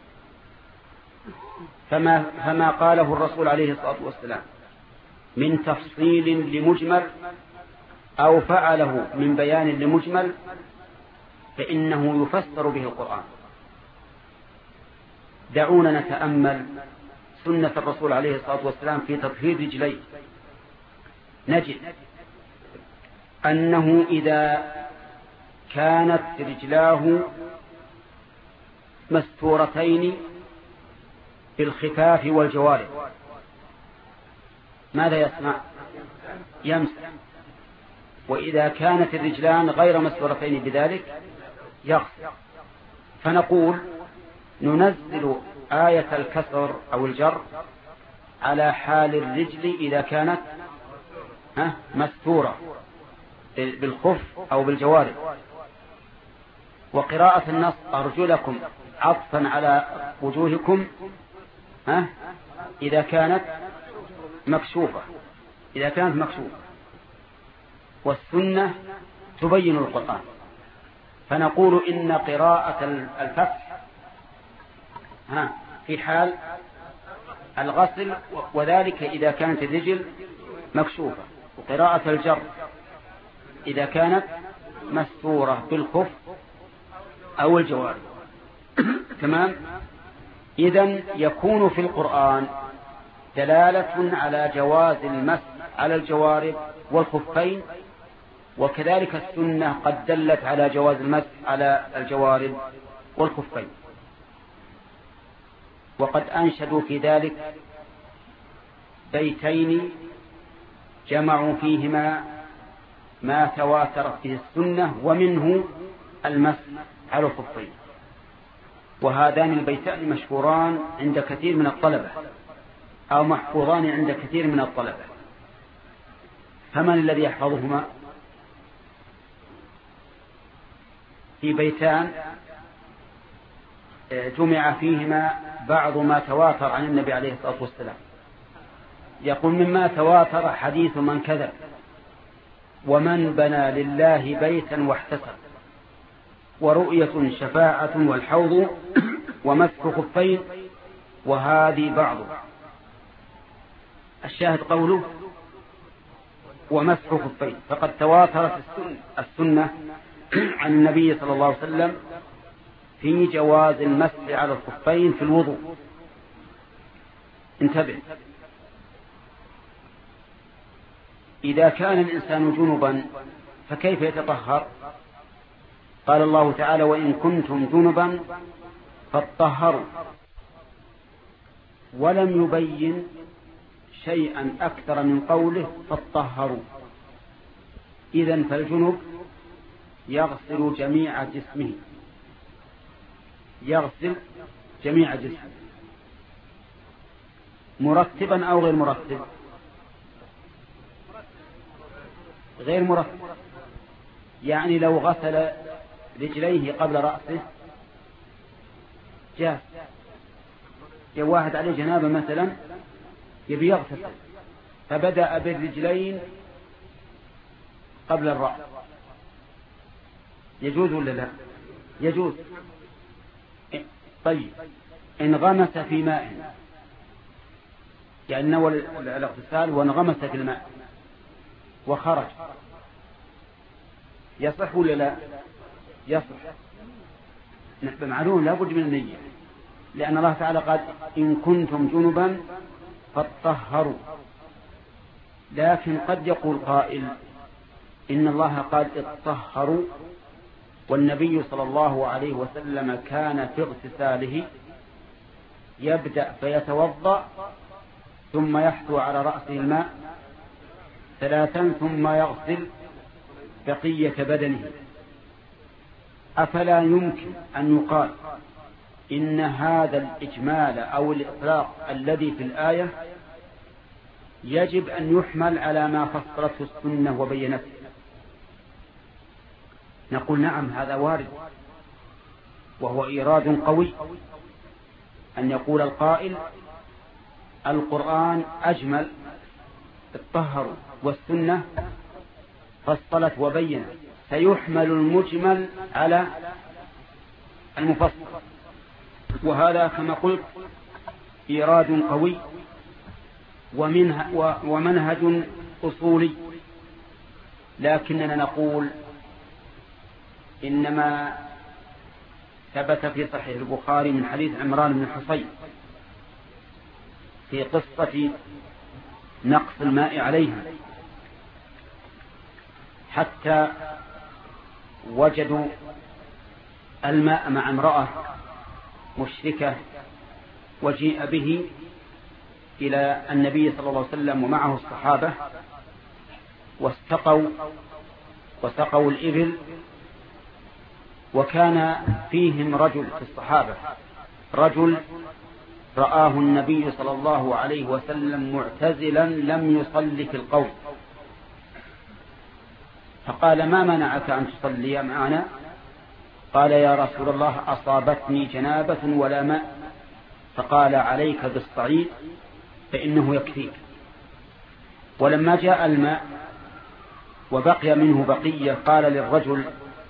فما, فما قاله الرسول عليه الصلاة والسلام من تفصيل لمجمل أو فعله من بيان لمجمل فإنه يفسر به القرآن. دعونا نتأمل سنة الرسول عليه الصلاة والسلام في تطهير رجليه. نجد أنه إذا كانت رجلاه مستورتين بالخفاف والجوارب ماذا يصنع؟ يمسح. وإذا كانت الرجلان غير مستورتين بذلك يغسل. فنقول ننزل آية الكسر أو الجر على حال الرجل إذا كانت مستورة بالخف أو بالجوارب. وقراءة النص أرجلكم عطفا على وجوهكم ها إذا كانت مكشوفة إذا كانت مكشوفة. والسنة تبين القرآن. فنقول إن قراءة الفتح ها في حال الغسل وذلك إذا كانت الرجل مكشوفة. وقراءة الجر إذا كانت مستورة بالخف أو الجوارب. تمام. إذن يكون في القرآن دلالة على جواز المسح على الجوارب والخفين، وكذلك السنة قد دلت على جواز المسح على الجوارب والخفين. وقد أنشدوا في ذلك بيتين جمعوا فيهما ما تواترت به السنة ومنه المسح على الخفين. وهذان البيتان مشهوران عند كثير من الطلبة أو محفوظان عند كثير من الطلبة. فمن الذي يحفظهما؟ في بيتان جمع فيهما بعض ما تواتر عن النبي عليه الصلاة والسلام. يقول: مما تواتر حديث من كذب ومن بنى لله بيتا واحتسب ورؤية شفاعة والحوض ومسح خفين وهذه بعض. الشاهد قوله ومسح خفين. فقد تواترت السنة عن النبي صلى الله عليه وسلم في جواز المسح على الخفين في الوضوء. انتبه. إذا كان الإنسان جنبا فكيف يتطهر؟ قال الله تعالى: وإن كنتم جنبا فاطهروا. ولم يبين شيئا أكثر من قوله فاطهروا. إذن فالجنب يغسل جميع جسمه يغسل جميع جسمه مرتبا أو غير مرتب؟ غير مرتب. يعني لو غسل رجليه قبل رأسه جاء جاء واحد عليه جنابة مثلا يبي يغسل فبدأ بالرجلين قبل الرأس، يجوز ولا لا؟ يجوز. طيب إن غمس في ماء، يعني نوى الاغتسال وانغمس في الماء وخرج، يصح ولا لا؟ يصح. معلوم لا بد من النية، لأن الله تعالى قال: إن كنتم جنبا فاطهروا. لكن قد يقول قائل: إن الله قال اطهروا، والنبي صلى الله عليه وسلم كان في اغتساله يبدأ فيتوضأ ثم يحثو على رأسه الماء ثلاثا ثم يغسل بقية بدنه. أفلا يمكن أن يقال إن هذا الإجمال أو الإطلاق الذي في الآية يجب أن يحمل على ما فسرته السنة وبينته؟ نقول: نعم، هذا وارد، وهو إيراد قوي أن يقول القائل: القرآن أجمل اطهروا، والسنة فصلت وبينت، سيحمل المجمل على المفصل، وهذا كما قلت إيراد قوي ومنهج أصولي. لكننا نقول إنما ثبت في صحيح البخاري من حديث عمران بن حصين في قصة نقص الماء عليها حتى وجدوا الماء مع امرأة مشركة، وجيء به إلى النبي صلى الله عليه وسلم ومعه الصحابة، واستقوا وسقوا الإبل، وكان فيهم رجل في الصحابة رجل رآه النبي صلى الله عليه وسلم معتزلا لم يصلي في القوم، فقال: ما منعك أن تصلي معنا؟ قال: يا رسول الله، أصابتني جنابة ولا ماء. فقال: عليك بالصعيد فإنه يكفيك. ولما جاء الماء وبقي منه بقية قال للرجل: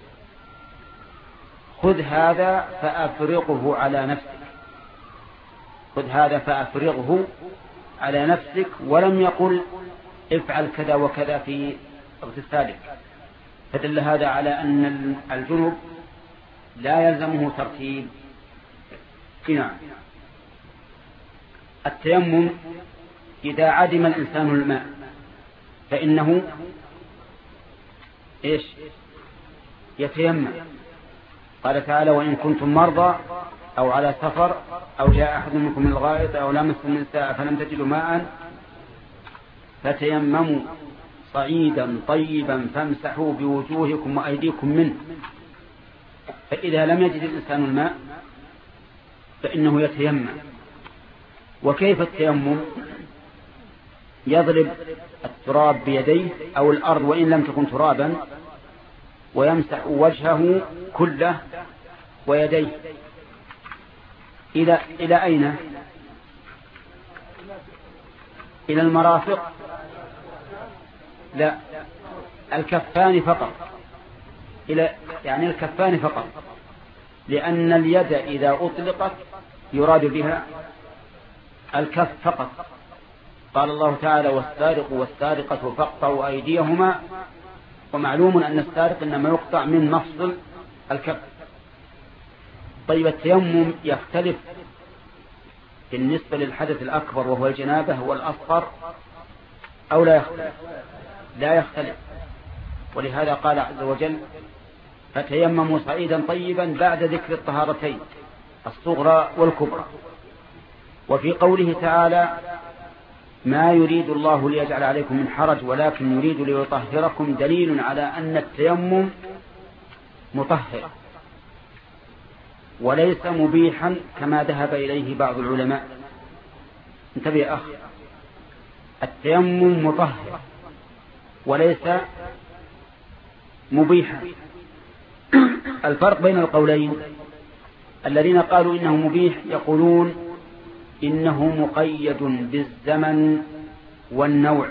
خذ هذا فأفرغه على نفسك، خذ هذا فأفرغه على نفسك، ولم يقل افعل كذا وكذا في اغتسالك. فدل هذا على أن الجنوب لا يلزمه ترتيب. نعم. التيمم إذا عدم الإنسان الماء فإنه إيش؟ يتيمم. قال تعالى: وإن كنتم مرضى أو على سفر أو جاء أحد منكم من الغائط أو لمستم النساء فلم تجدوا ماء فتيمموا صعيدا طيبا فامسحوا بوجوهكم وأيديكم منه. فإذا لم يجد الإنسان الماء فإنه يتيمم. وكيف التيمم؟ يضرب التراب بيديه أو الأرض وإن لم تكن ترابا، ويمسح وجهه كله ويديه. إلى إلى أين؟ إلى المرافق؟ لا، الكفان فقط. إلى يعني الكفان فقط، لأن اليد إذا أطلقت يراد بها الكف فقط. قال الله تعالى: والسارق والسارقة فاقطعوا أيديهما. ومعلوم أن السارق إنما يقطع من مفصل الكف. طيب، التيمم يختلف بالنسبة للحدث الأكبر وهو الجنابة والأصغر أو لا يختلف؟ لا يختلف. ولهذا قال عز وجل: فتيمموا صعيدا طيبا بعد ذكر الطهارتين الصغرى والكبرى. وفي قوله تعالى: ما يريد الله ليجعل عليكم من حرج ولكن يريد ليطهركم، دليل على أن التيمم مطهر وليس مبيحا كما ذهب إليه بعض العلماء. انتبه يا أخي، التيمم مطهر وليس مبيحا. الفرق بين القولين: الذين قالوا إنه مبيح يقولون إنه مقيد بالزمن والنوع.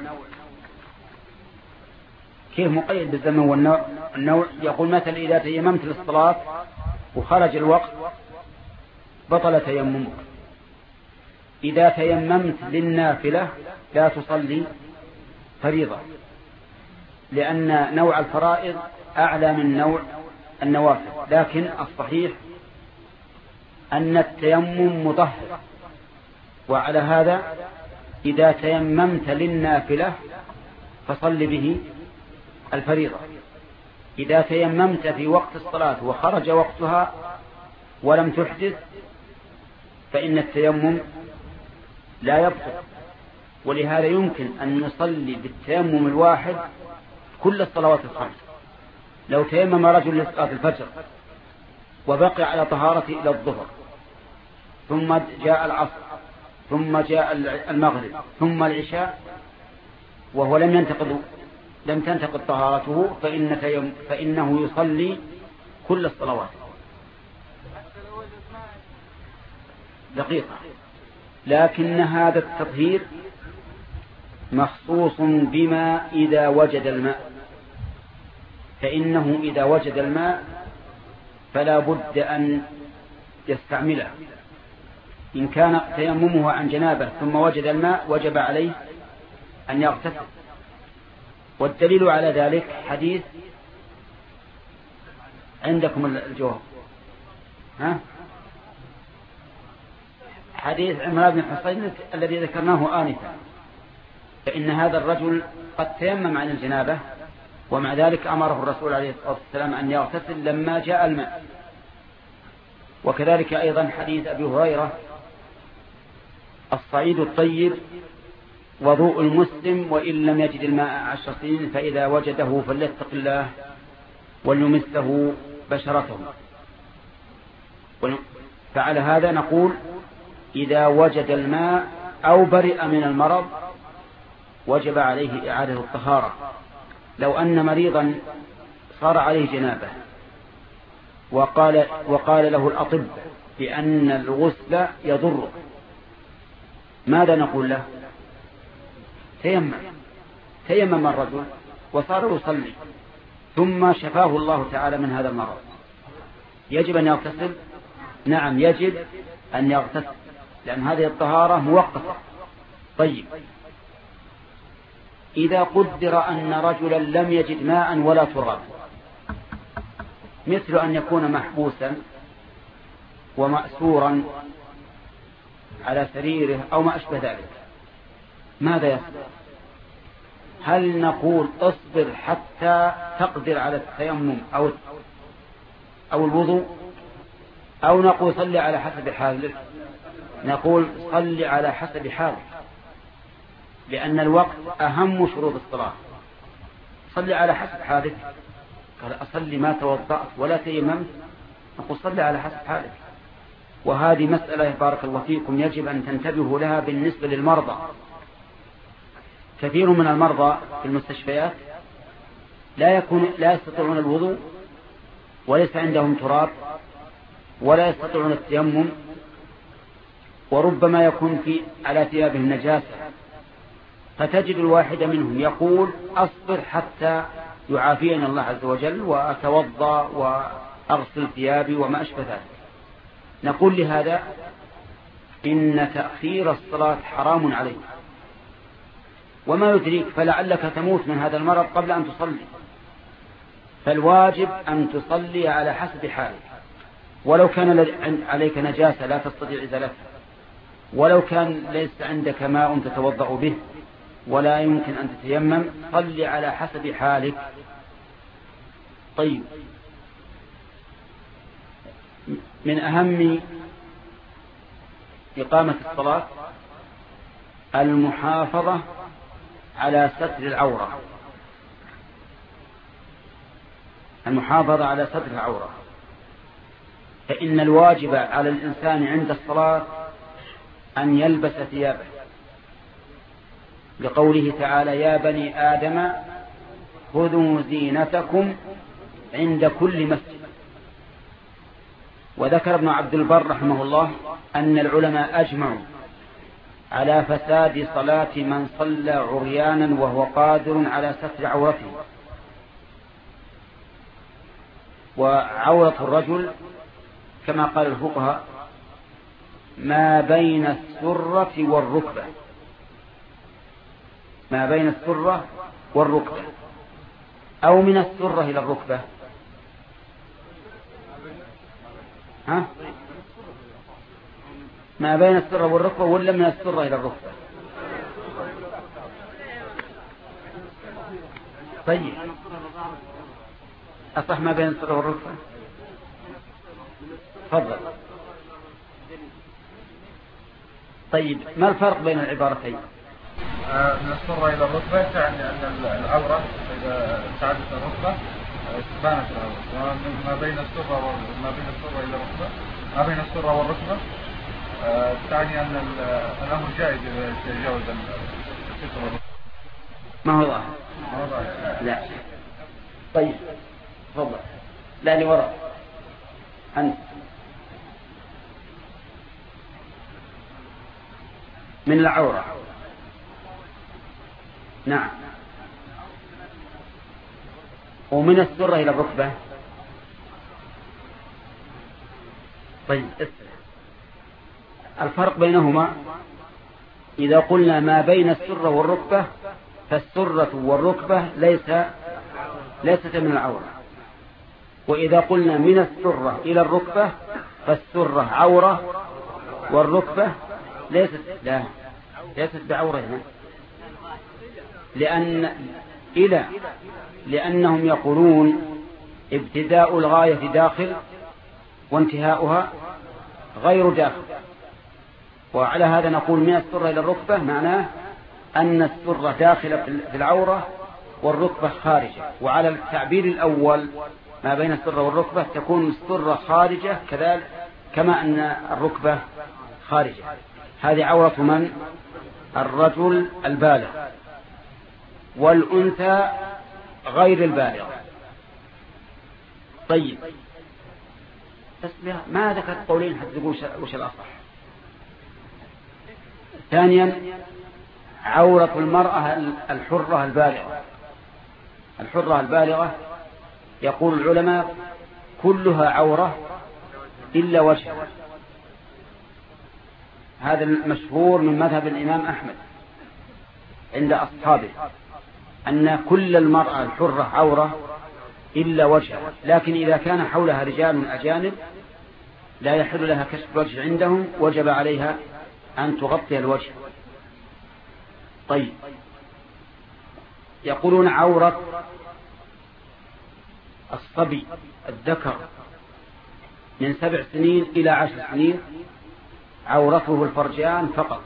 كيف مقيد بالزمن والنوع؟ النوع يقول مثلا إذا تيممت للصلاة وخرج الوقت بطل تيممك. إذا تيممت للنافلة لا تصلي فريضة، لأن نوع الفرائض أعلى من نوع النوافل. لكن الصحيح أن التيمم مطهر، وعلى هذا إذا تيممت للنافلة فصل به الفريضة. إذا تيممت في وقت الصلاة وخرج وقتها ولم تحدث فإن التيمم لا يبطل. ولهذا يمكن أن نصلي بالتيمم الواحد كل الصلوات الخمس. لو تيمم رجل لصلاة الفجر وبقي على طهارته إلى الظهر، ثم جاء العصر، ثم جاء المغرب، ثم العشاء، وهو لم ينتقض لم تنتقض طهارته، فإن تيم فإنه يصلي كل الصلوات. دقيقة. لكن هذا التطهير مخصوص بما إذا وجد الماء. فإنه إذا وجد الماء فلا بد أن يستعمله. إن كان تيممه عن جنابه ثم وجد الماء وجب عليه أن يغتسل. والدليل على ذلك حديث عندكم الجواب، ها؟ حديث عمران بن حصين الذي ذكرناه آنفا، فإن هذا الرجل قد تيمم عن الجنابة ومع ذلك أمره الرسول عليه الصلاة والسلام أن يغتسل لما جاء الماء. وكذلك أيضا حديث أبي هريرة: الصعيد الطيب وضوء المسلم وإن لم يجد الماء عشر سنين فإذا وجده فليتق الله وليمسه بشرته. فعلى هذا نقول إذا وجد الماء أو برئ من المرض وجب عليه إعادة الطهارة. لو أن مريضا صار عليه جنابه وقال, وقال له الأطباء بأن الغسل يضره، ماذا نقول له؟ تيمم تيمم الرجل وصار يصلي ثم شفاه الله تعالى من هذا المرض، يجب أن يغتسل؟ نعم يجب أن يغتسل، لأن هذه الطهارة مؤقتة. طيب، إذا قدر أن رجلا لم يجد ماء ولا تراب، مثل أن يكون محبوسا ومأسورا على سريره أو ما أشبه ذلك، ماذا يصنع؟ هل نقول اصبر حتى تقدر على التيمم أو أو الوضوء، أو نقول صل على حسب حالك؟ نقول صل على حسب حالك، لأن الوقت أهم شروط الصلاة. صل على حسب حالك، قال أصلي ما توضأت ولا تيممت، نقول صل على حسب حالك. وهذه مسألة بارك الله فيكم يجب أن تنتبهوا لها بالنسبة للمرضى. كثير من المرضى في المستشفيات لا يكون لا يستطيعون الوضوء وليس عندهم تراب ولا يستطيعون التيمم، وربما يكون في على ثيابهم نجاسة، فتجد الواحد منهم يقول أصبر حتى يعافيني الله عز وجل وأتوضأ وأغسل ثيابي وما أشبه ذلك. نقول لهذا إن تأخير الصلاة حرام عليك، وما يدريك فلعلك تموت من هذا المرض قبل أن تصلي، فالواجب أن تصلي على حسب حالك. ولو كان عليك نجاسة لا تستطيع إزالتها، ولو كان ليس عندك ماء تتوضأ به ولا يمكن أن تتيمم، صلي على حسب حالك. طيب، من أهم إقامة الصلاة المحافظة على ستر العورة، المحافظة على ستر العورة، فإن الواجب على الإنسان عند الصلاة أن يلبس ثيابه، لقوله تعالى: يا بني آدم خذوا زينتكم عند كل مسجد. وذكر ابن عبد البر رحمه الله أن العلماء أجمعوا على فساد صلاة من صلى عريانا وهو قادر على ستر عورته. وعورة الرجل كما قال الفقهاء ما بين السرة والركبة، ما بين السرة والركبة، أو من السرة إلى الركبة، ها؟ ما بين السرة والركبة ولا من السرة إلى الركبة؟ طيب، أصح ما بين السرة والركبة؟ تفضل. طيب، ما الفرق بين العبارتين؟ من السرة إلى الركبة تعني أن العورة إذا تعدت الركبة بانت العورة، وما بين السرة وما بين السرة إلى الركبة ما بين السرة والركبة تعني أن الأمر جائز إذا تجاوز الستر والركبة. ما هو ظاهر؟ ما هو ظاهر. لا. طيب، تفضل. لا، لوراء أنت. من العورة. نعم. ومن السرة إلى الركبة. طيب الفرق بينهما إذا قلنا ما بين السرة والركبة فالسرة والركبة ليس ليست من العورة، وإذا قلنا من السرة إلى الركبة فالسرة عورة والركبة ليست لا ليست بعورة هنا، لأن إلى لأنهم يقولون ابتداء الغاية داخل وانتهاؤها غير داخل، وعلى هذا نقول من السرة إلى الركبة معناه أن السرة داخلة في العورة والركبة خارجة. وعلى التعبير الأول ما بين السرة والركبة تكون السرة خارجة كذلك كما أن الركبة خارجة. هذه عورة من؟ الرجل البالغ، والأنثى غير البالغ. طيب بس ما ذكرت قولين حتى تقول وش الأصح. ثانيا عورة المرأة الحرة البالغة. الحرة البالغة يقول العلماء كلها عورة إلا وجهها. هذا المشهور من مذهب الإمام أحمد عند أصحابه أن كل المرأة الحرة عورة إلا وجهها، لكن إذا كان حولها رجال أجانب لا يحل لها كشف الوجه عندهم، وجب عليها أن تغطي الوجه. طيب يقولون عورة الصبي الذكر من سبع سنين إلى عشر سنين عورته الفرجان فقط،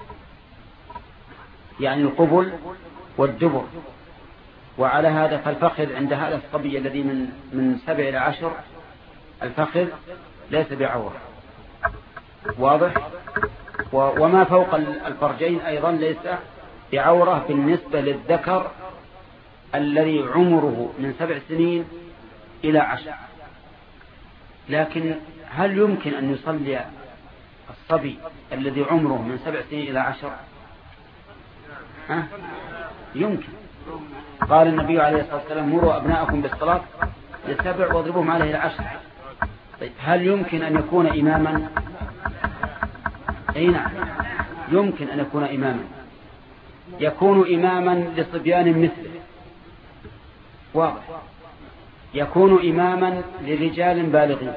يعني القبل والدبر. وعلى هذا فالفخذ عند هذا الصبي الذي من من سبع إلى عشر الفخذ ليس بعورة، واضح؟ وما فوق الفرجين أيضا ليس بعورة بالنسبة للذكر الذي عمره من سبع سنين إلى عشر. لكن هل يمكن أن يصلي الصبي الذي عمره من سبع سنين إلى عشر؟ ها؟ يمكن. قال النبي عليه الصلاة والسلام مروا أبناءكم بالصلاة لسبع واضربوهم عليه إلى عشر. طيب هل يمكن أن يكون إماما؟ أي نعم يمكن أن يكون إماما، يكون إماما لصبيان مثله، واضح، يكون إماما لرجال بالغين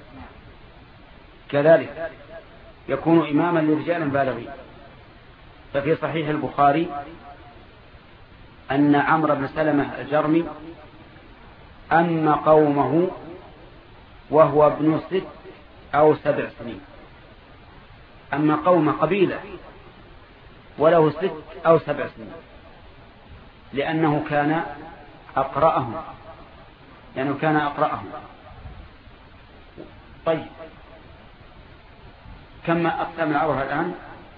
كذلك، يكون إماما لرجال بالغين. ففي صحيح البخاري أن عمرو بن سلمة الجرمي أما قومه وهو ابن ست أو سبع سنين، أما قوم قبيلة وله ست أو سبع سنين، لأنه كان أقرأهم لأنه كان أقرأهم. طيب كم أقسام العورة الآن؟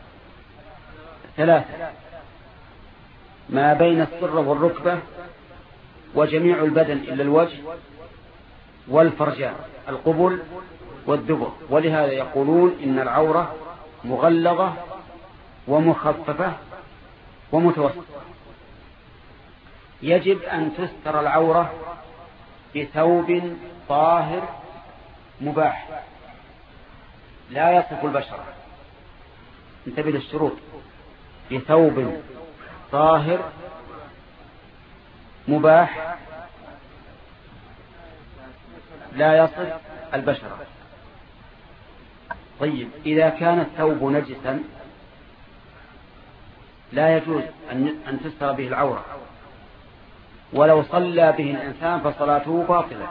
ثلاثة: ما بين السرة والركبة وجميع البدن إلا الوجه والفرجان القبل والدبر. ولهذا يقولون إن العورة مغلظة ومخففة ومتوسطة. يجب أن تستر العورة بثوب طاهر مباح لا يصف البشرة. انتبه للشروط: بثوب طاهر مباح لا يصف البشرة. طيب إذا كان الثوب نجسا لا يجوز أن تستر به العورة، ولو صلى به الإنسان فصلاته باطلة،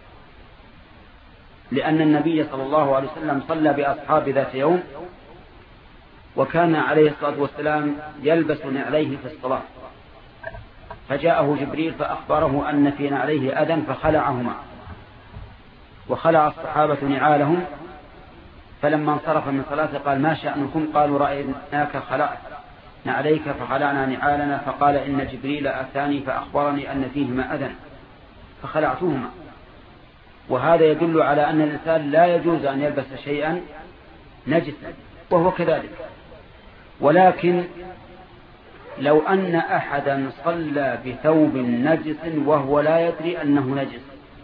لأن النبي صلى الله عليه وسلم صلى بأصحاب ذات يوم وكان عليه الصلاة والسلام يلبس نعليه في الصلاة، فجاءه جبريل فأخبره أن في نعليه أذى فخلعهما، وخلع الصحابة نعالهم، فلما انصرف من صلاته قال: ما شأنكم؟ قالوا: رأيناك خلعت نعليك فخلعنا نعالنا، فقال: إن جبريل أتاني فأخبرني أن فيهما أذى فخلعتهما. وهذا يدل على أن الإنسان لا يجوز أن يلبس شيئا نجسا، وهو كذلك. ولكن لو أن أحدا صلى بثوب نجس وهو لا يدري أنه نجس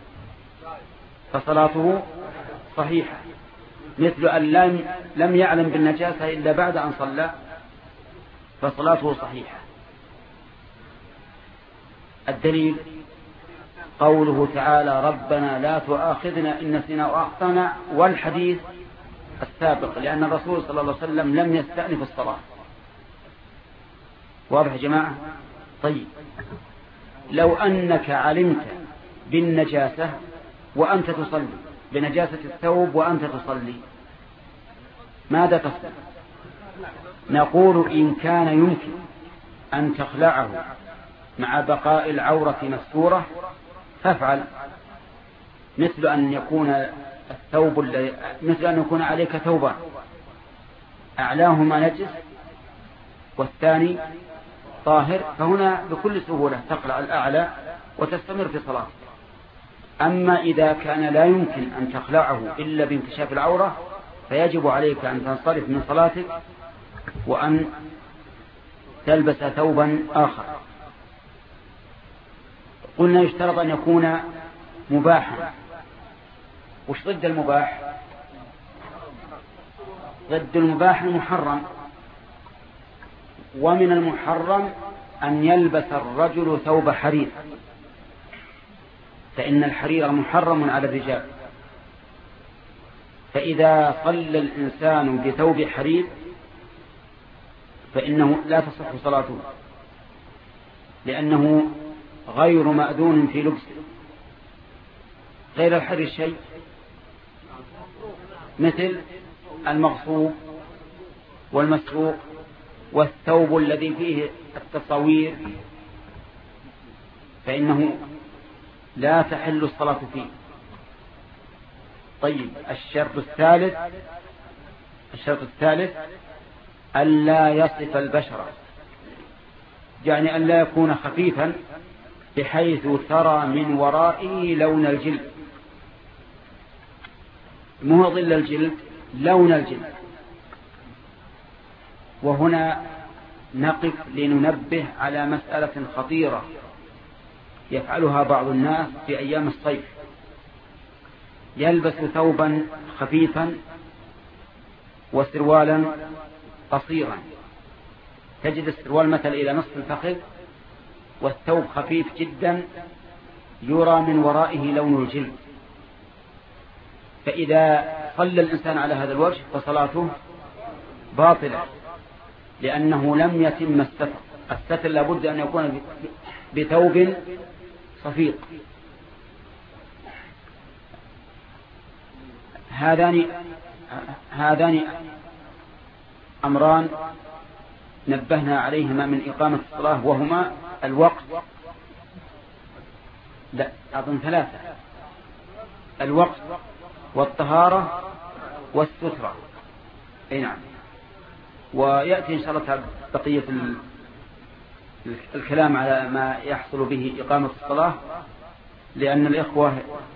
فصلاته صحيحة، مثل أن لم, لم يعلم بالنجاسة إلا بعد أن صلى فصلاته صحيحة. الدليل قوله تعالى ربنا لا تؤاخذنا إن نسينا وأخطأنا، والحديث السابق، لأن الرسول صلى الله عليه وسلم لم يستأنف الصلاة. واضح يا جماعة؟ طيب، لو أنك علمت بالنجاسة وأنت تصلي، بنجاسة الثوب وأنت تصلي، ماذا تصنع؟ نقول إن كان يمكن أن تخلعه مع بقاء العورة مستورة فافعل، مثل أن يكون الثوب مثل أن يكون عليك ثوبان أعلاهما نجس والثاني طاهر، فهنا بكل سهولة تقلع الأعلى وتستمر في صلاة. أما إذا كان لا يمكن أن تخلعه إلا بانكشاف العورة فيجب عليك أن تنصرف من صلاتك وأن تلبس ثوبا آخر. قلنا يشترط أن يكون مباحا. وش ضد المباح؟ ضد المباح المحرم، ومن المحرم أن يلبس الرجل ثوب حرير، فإن الحرير محرم على الرجال. فإذا صلى الإنسان بثوب حرير فإنه لا تصح صلاته، لأنه غير مأذون في لبسه. غير الحرير شيء مثل المغصوب والمسروق والثوب الذي فيه التصاوير فإنه لا تحل الصلاة فيه. طيب، الشرط الثالث الشرط الثالث ألا يصف البشرة، يعني أن لا يكون خفيفا بحيث ترى من ورائه لون الجلد، مو ظل الجلد، لون الجلد. وهنا نقف لننبه على مسألة خطيرة يفعلها بعض الناس في أيام الصيف، يلبس ثوبا خفيفا وسروالا قصيرا، تجد السروال مثل إلى نصف الفخذ والثوب خفيف جدا يرى من ورائه لون الجلد. فإذا صلى الإنسان على هذا الوجه فصلاته باطلة، لأنه لم يتم الستر. الستر لابد أن يكون بثوب صفيق. هذان هذان أمران نبهنا عليهما من إقامة الصلاة، وهما الوقت، لا أظن ثلاثة، الوقت والطهارة والسترة. أي نعم. ويأتي إن شاء الله بقية الكلام على ما يحصل به إقامة الصلاة، لأن الإخوة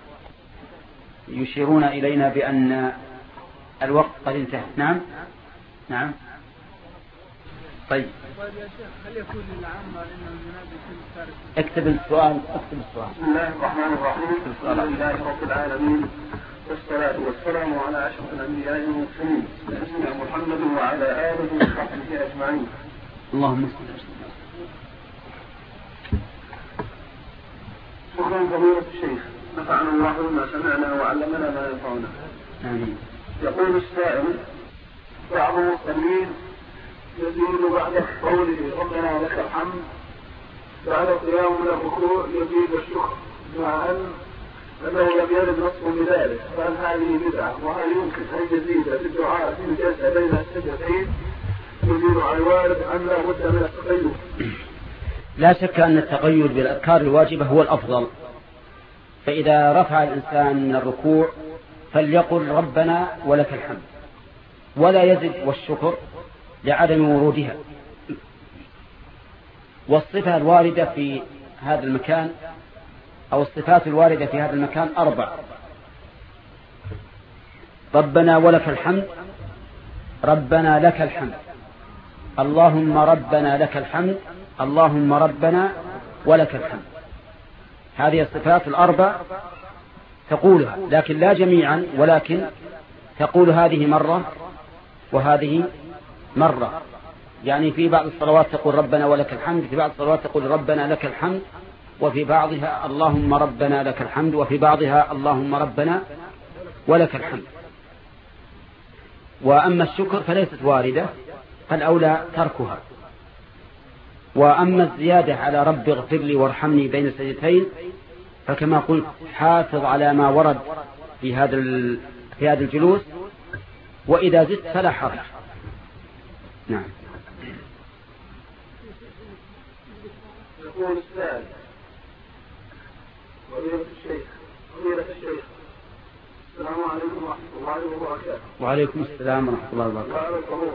يشيرون إلينا بأن الوقت قد انتهى. نعم نعم. طيب، هل يكون للعامة إن الجناب يكون خارج؟ اكتب السؤال اكتب السؤال. بسم الله الرحمن الرحيم، الحمد لله رب العالمين، والصلاة والسلام على أشرف الأنبياء والمرسلين سيدنا محمد وعلى آله وصحبه أجمعين. اللهم صل وسلم. شكرا فضيلة الشيخ، نفعنا الله بما سمعنا وعلمنا ما ينفعنا. آمين. يقول السائل: بعض المصلين يزيد بعد قوله ربنا لك الحمد بعد قيام من الركوع يزيد الشكر، مع أن أنه لم يرد نص بذلك، فهل هذه بدعة؟ وهل يمكن أن يزيد في الدعاء في الجلسة بين السجدتين يزيد على الوارد أم لا بد من التقيد؟ لا شك أن التقيد بالأذكار الواجبة هو الأفضل. فإذا رفع الإنسان من الركوع فليقل ربنا ولك الحمد، ولا يزد والشكر لعدم ورودها. والصفة الواردة في هذا المكان أو الصفات الواردة في هذا المكان أربع: ربنا ولك الحمد، ربنا لك الحمد، اللهم ربنا لك الحمد، اللهم ربنا ولك الحمد. هذه الصفات الأربع تقولها، لكن لا جميعا، ولكن تقول هذه مرة وهذه مرة. يعني في بعض الصلوات تقول ربنا ولك الحمد، في بعض الصلوات تقول ربنا لك الحمد، وفي بعضها اللهم ربنا لك الحمد، وفي بعضها اللهم ربنا ولك الحمد. وأما الشكر فليست واردة، فالأولى تركها. وأما الزيادة على رب اغفر لي وارحمني بين السجدتين فكما قلت حافظ على ما ورد في هذا في هذا الجلوس، وإذا زدت فلا حرج. نعم. يقول السائل: فضيلة الشيخ فضيلة الشيخ السلام عليكم ورحمة الله وبركاته. وعليكم السلام ورحمة الله وبركاته.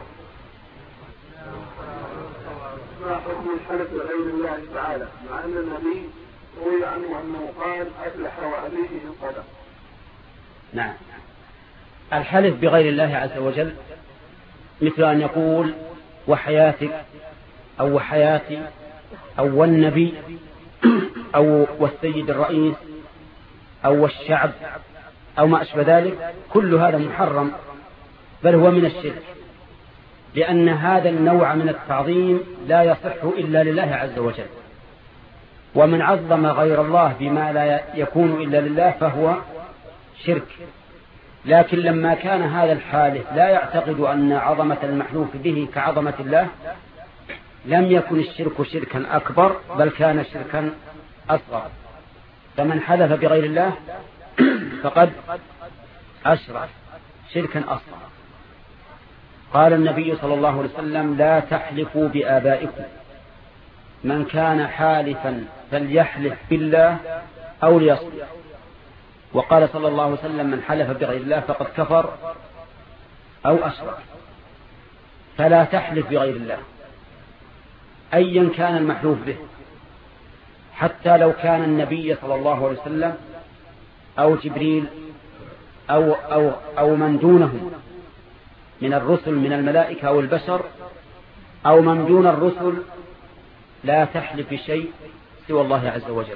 ما حكم الحلف بغير الله تعالى مع أن النبي روي عنه أنه قال أفلح وأبيه إن صدق؟ نعم. الحلف بغير الله عز وجل مثل أن يقول وحياتك أو وحياتي أو والنبي أو والسيد الرئيس أو الشعب أو ما أشبه ذلك، كل هذا محرم، بل هو من الشرك، لأن هذا النوع من التعظيم لا يصح إلا لله عز وجل. ومن عظم غير الله بما لا يكون إلا لله فهو شرك. لكن لما كان هذا الحالف لا يعتقد أن عظمة المحلوف به كعظمة الله، لم يكن الشرك شركا أكبر، بل كان شركا أصغر. فمن حلف بغير الله فقد أشرك شركا أصغر. قال النبي صلى الله عليه وسلم: لا تحلفوا بآبائكم، من كان حالفا فليحلف بالله أو ليصمت. وقال صلى الله عليه وسلم: من حلف بغير الله فقد كفر أو أشرك. فلا تحلف بغير الله أيا كان المحلوف به، حتى لو كان النبي صلى الله عليه وسلم أو جبريل أو, أو, أو من دونه من الرسل من الملائكة أو البشر أو من دون الرسل. لا تحلف بشيء سوى الله عز وجل.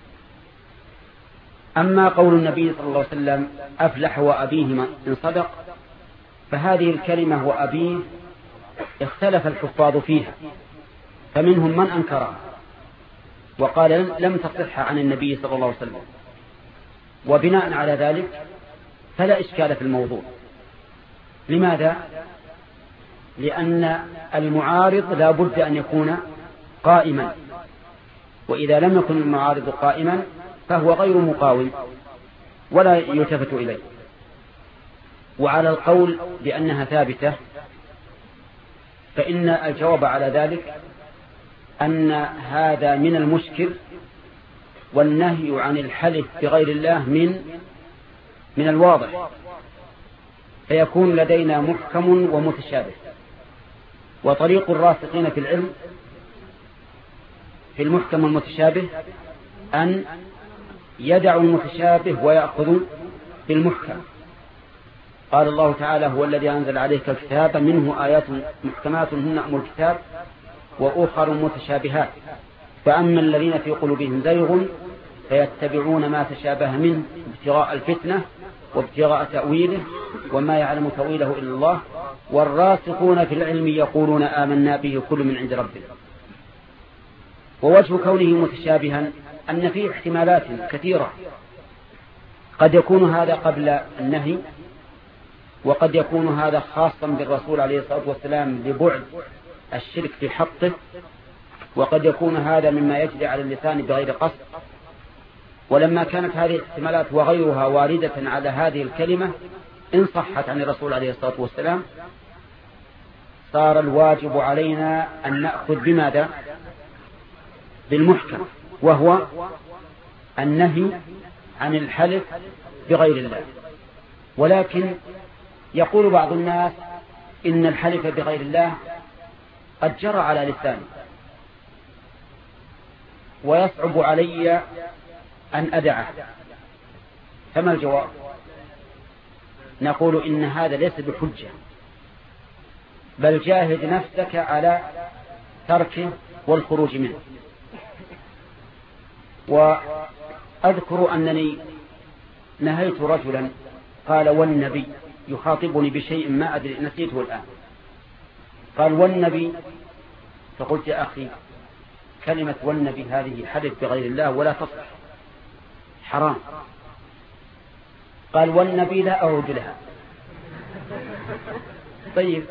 أما قول النبي صلى الله عليه وسلم: أفلح وأبيه إن صدق، فهذه الكلمة وأبيه اختلف الحفاظ فيها، فمنهم من أنكرها وقال لم تصح عن النبي صلى الله عليه وسلم. وبناء على ذلك فلا إشكال في الموضوع. لماذا؟ لأن المعارض لا بد أن يكون قائما، وإذا لم يكن المعارض قائما فهو غير مقاوم ولا يلتفت إليه. وعلى القول بأنها ثابتة فإن الجواب على ذلك أن هذا من المشكل، والنهي عن الحلف بغير الله من من الواضح، فيكون لدينا محكم ومتشابه. وطريق الراسخين في العلم في المحكم والمتشابه أن يدعوا المتشابه ويأخذوا بالمحكم. قال الله تعالى: هو الذي أنزل عليك الكتاب منه آيات محكمات هن أم الكتاب وأخر متشابهات، فأما الذين في قلوبهم زيغ فيتبعون ما تشابه منه ابتغاء الفتنة وابتغاء تأويله وما يعلم تأويله إلا الله والراسخون في العلم يقولون آمنا به كل من عند ربنا. ووجه كونه متشابها أن فيه احتمالات كثيرة، قد يكون هذا قبل النهي، وقد يكون هذا خاصا بالرسول عليه الصلاة والسلام لبعد الشرك في حقه، وقد يكون هذا مما يجري على اللسان بغير قصد. ولما كانت هذه الاحتمالات وغيرها واردة على هذه الكلمة إن صحت عن الرسول عليه الصلاة والسلام، صار الواجب علينا أن نأخذ بماذا؟ بالمحكم، وهو النهي عن الحلف بغير الله. ولكن يقول بعض الناس إن الحلف بغير الله قد جرى على لساني ويصعب علي أن أدعه، فما الجواب؟ نقول إن هذا ليس بحجة، بل جاهد نفسك على تركه والخروج منه. وأذكر أنني نهيت رجلا قال والنبي، يخاطبني بشيء ما أدري نسيته الآن، قال والنبي، فقلت يا أخي كلمة والنبي هذه حدث بغير الله ولا تصلح، حرام. قال والنبي لا أعود لها. طيب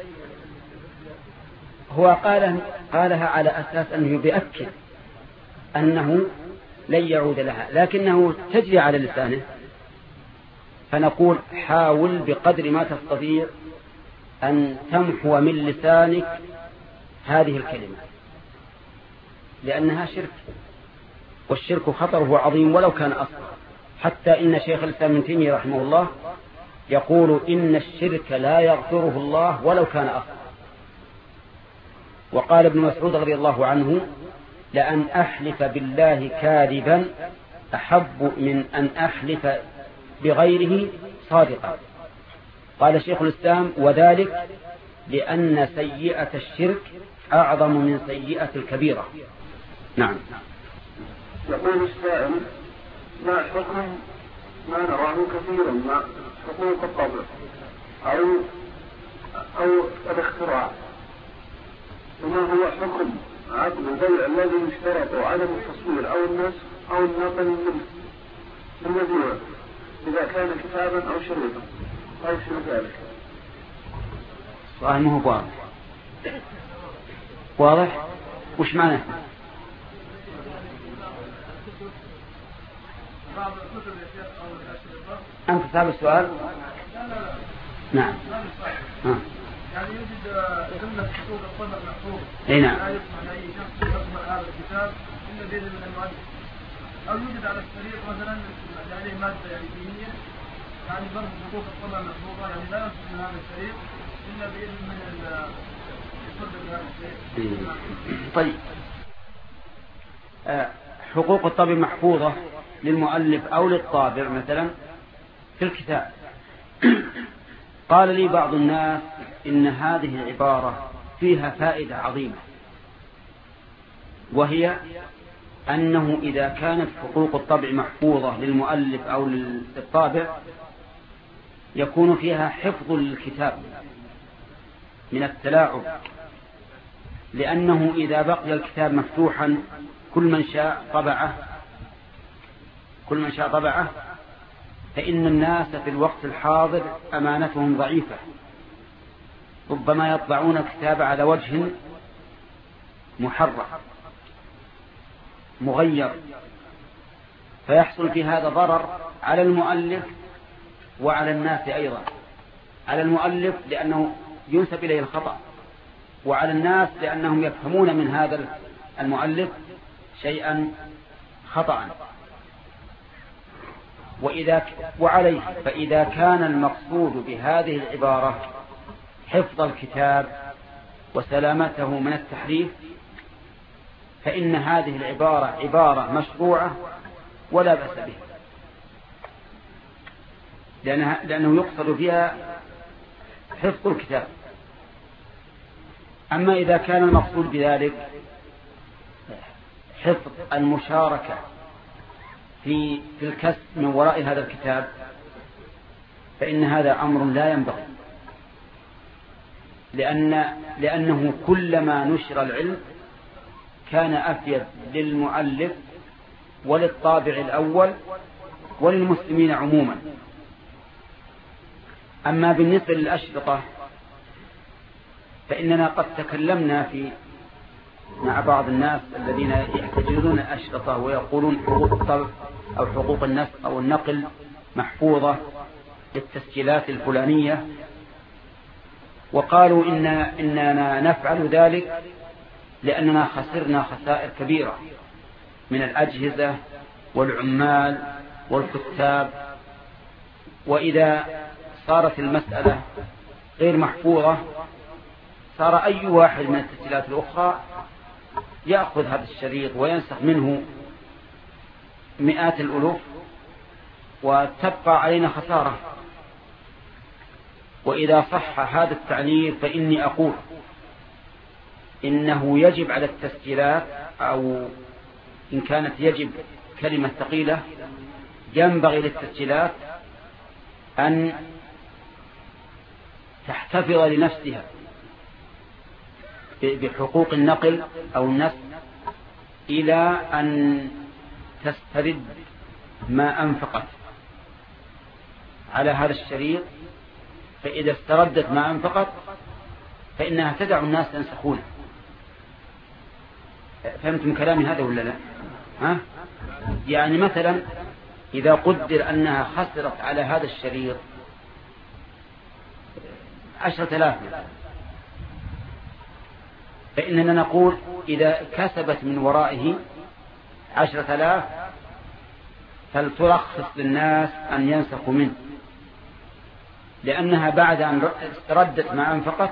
هو قال قالها على أساس أنه بيأكد أنه لن يعود لها، لكنه تجري على لسانه، فنقول حاول بقدر ما تستطيع أن تمحو من لسانك هذه الكلمة، لأنها شرك، والشرك خطره عظيم ولو كان أصغر. حتى إن شيخ الإسلام ابن تيمية رحمه الله يقول إن الشرك لا يغفره الله ولو كان أصغر. وقال ابن مسعود رضي الله عنه لأن أحلف بالله كاذبا أحب من أن أحلف بغيره صادقا. قال شيخ الإسلام وذلك لأن سيئة الشرك أعظم من سيئة الكبيرة. نعم. يقول السائل ما حكم ما نراه كثيرا مع حقوق الطبع أو أو الاختراع، وما هو حكم عقد البيع الذي يشترط عدم التصوير أو النسخ أو النقل منه المبيع إذا كان كتابا أو شريطا أو شيء ذلك؟ سؤال ما هو واضح. واضح وش معناه؟ أنت تسأل السؤال؟ نعم. ها. يعني يوجد جملة حقوق الطبع محفوظ. اي نعم. لا يسمح لأي شخص يقرأ هذا الكتاب إلا بإذن من المؤلف. أو يوجد على الشريط مثلا يعني مادة يعني دينية، يعني برضه حقوق الطبع محفوظة، يعني لا يسمح هذا الشريط إلا بإذن من يصدق هذا الشريط. طيب. آه حقوق الطبع محفوظة للمؤلف أو للطابع مثلا في الكتاب. قال لي بعض الناس إن هذه العبارة فيها فائدة عظيمة، وهي أنه إذا كانت حقوق الطبع محفوظة للمؤلف أو للطابع يكون فيها حفظ للكتاب من التلاعب، لأنه إذا بقي الكتاب مفتوحا كل من شاء طبعه كل من شاء طبعه فإن الناس في الوقت الحاضر أمانتهم ضعيفة، ربما يطبعون الكتاب على وجه محرف مغير، فيحصل في هذا ضرر على المؤلف وعلى الناس أيضا. على المؤلف لأنه ينسب إليه الخطأ، وعلى الناس لأنهم يفهمون من هذا المؤلف شيئا خطأ. وإذا وعليه فإذا كان المقصود بهذه العبارة حفظ الكتاب وسلامته من التحريف فإن هذه العبارة عبارة مشروعة ولا بأس بها، لأنها لأنه يقصد فيها حفظ الكتاب. أما إذا كان المقصود بذلك حفظ المشاركة في في الكسب من وراء هذا الكتاب فإن هذا أمر لا ينبغي، لأن لأنه كلما نشر العلم كان أفيد للمؤلف وللطابع الأول وللمسلمين عموما. أما بالنسبة للأشرطة فإننا قد تكلمنا في مع بعض الناس الذين يحتجزون الأشرطة ويقولون حقوق الطبع أو حقوق النسخ أو النقل محفوظة للتسجيلات الفلانية، وقالوا إن إننا نفعل ذلك لأننا خسرنا خسائر كبيرة من الأجهزة والعمال والكتاب، وإذا صارت المسألة غير محفوظة صار أي واحد من التسجيلات الأخرى يأخذ هذا الشريط وينسخ منه مئات الألوف وتبقى علينا خسارة. وإذا صح هذا التعليل فإني أقول إنه يجب على التسجيلات، أو إن كانت يجب كلمة ثقيلة، ينبغي للتسجيلات أن تحتفظ لنفسها بحقوق النقل أو النسل إلى أن تسترد ما أنفقت على هذا الشريط. فإذا استردت ما أنفقت فإنها تدع الناس ينسخونه. فهمتم كلامي هذا ولا لا؟ ها؟ يعني مثلا إذا قدر أنها خسرت على هذا الشريط عشرة آلاف، فإننا نقول إذا كسبت من ورائه عشرة آلاف فلترخص للناس أن ينسخوا منه، لأنها بعد أن استردت ما أنفقت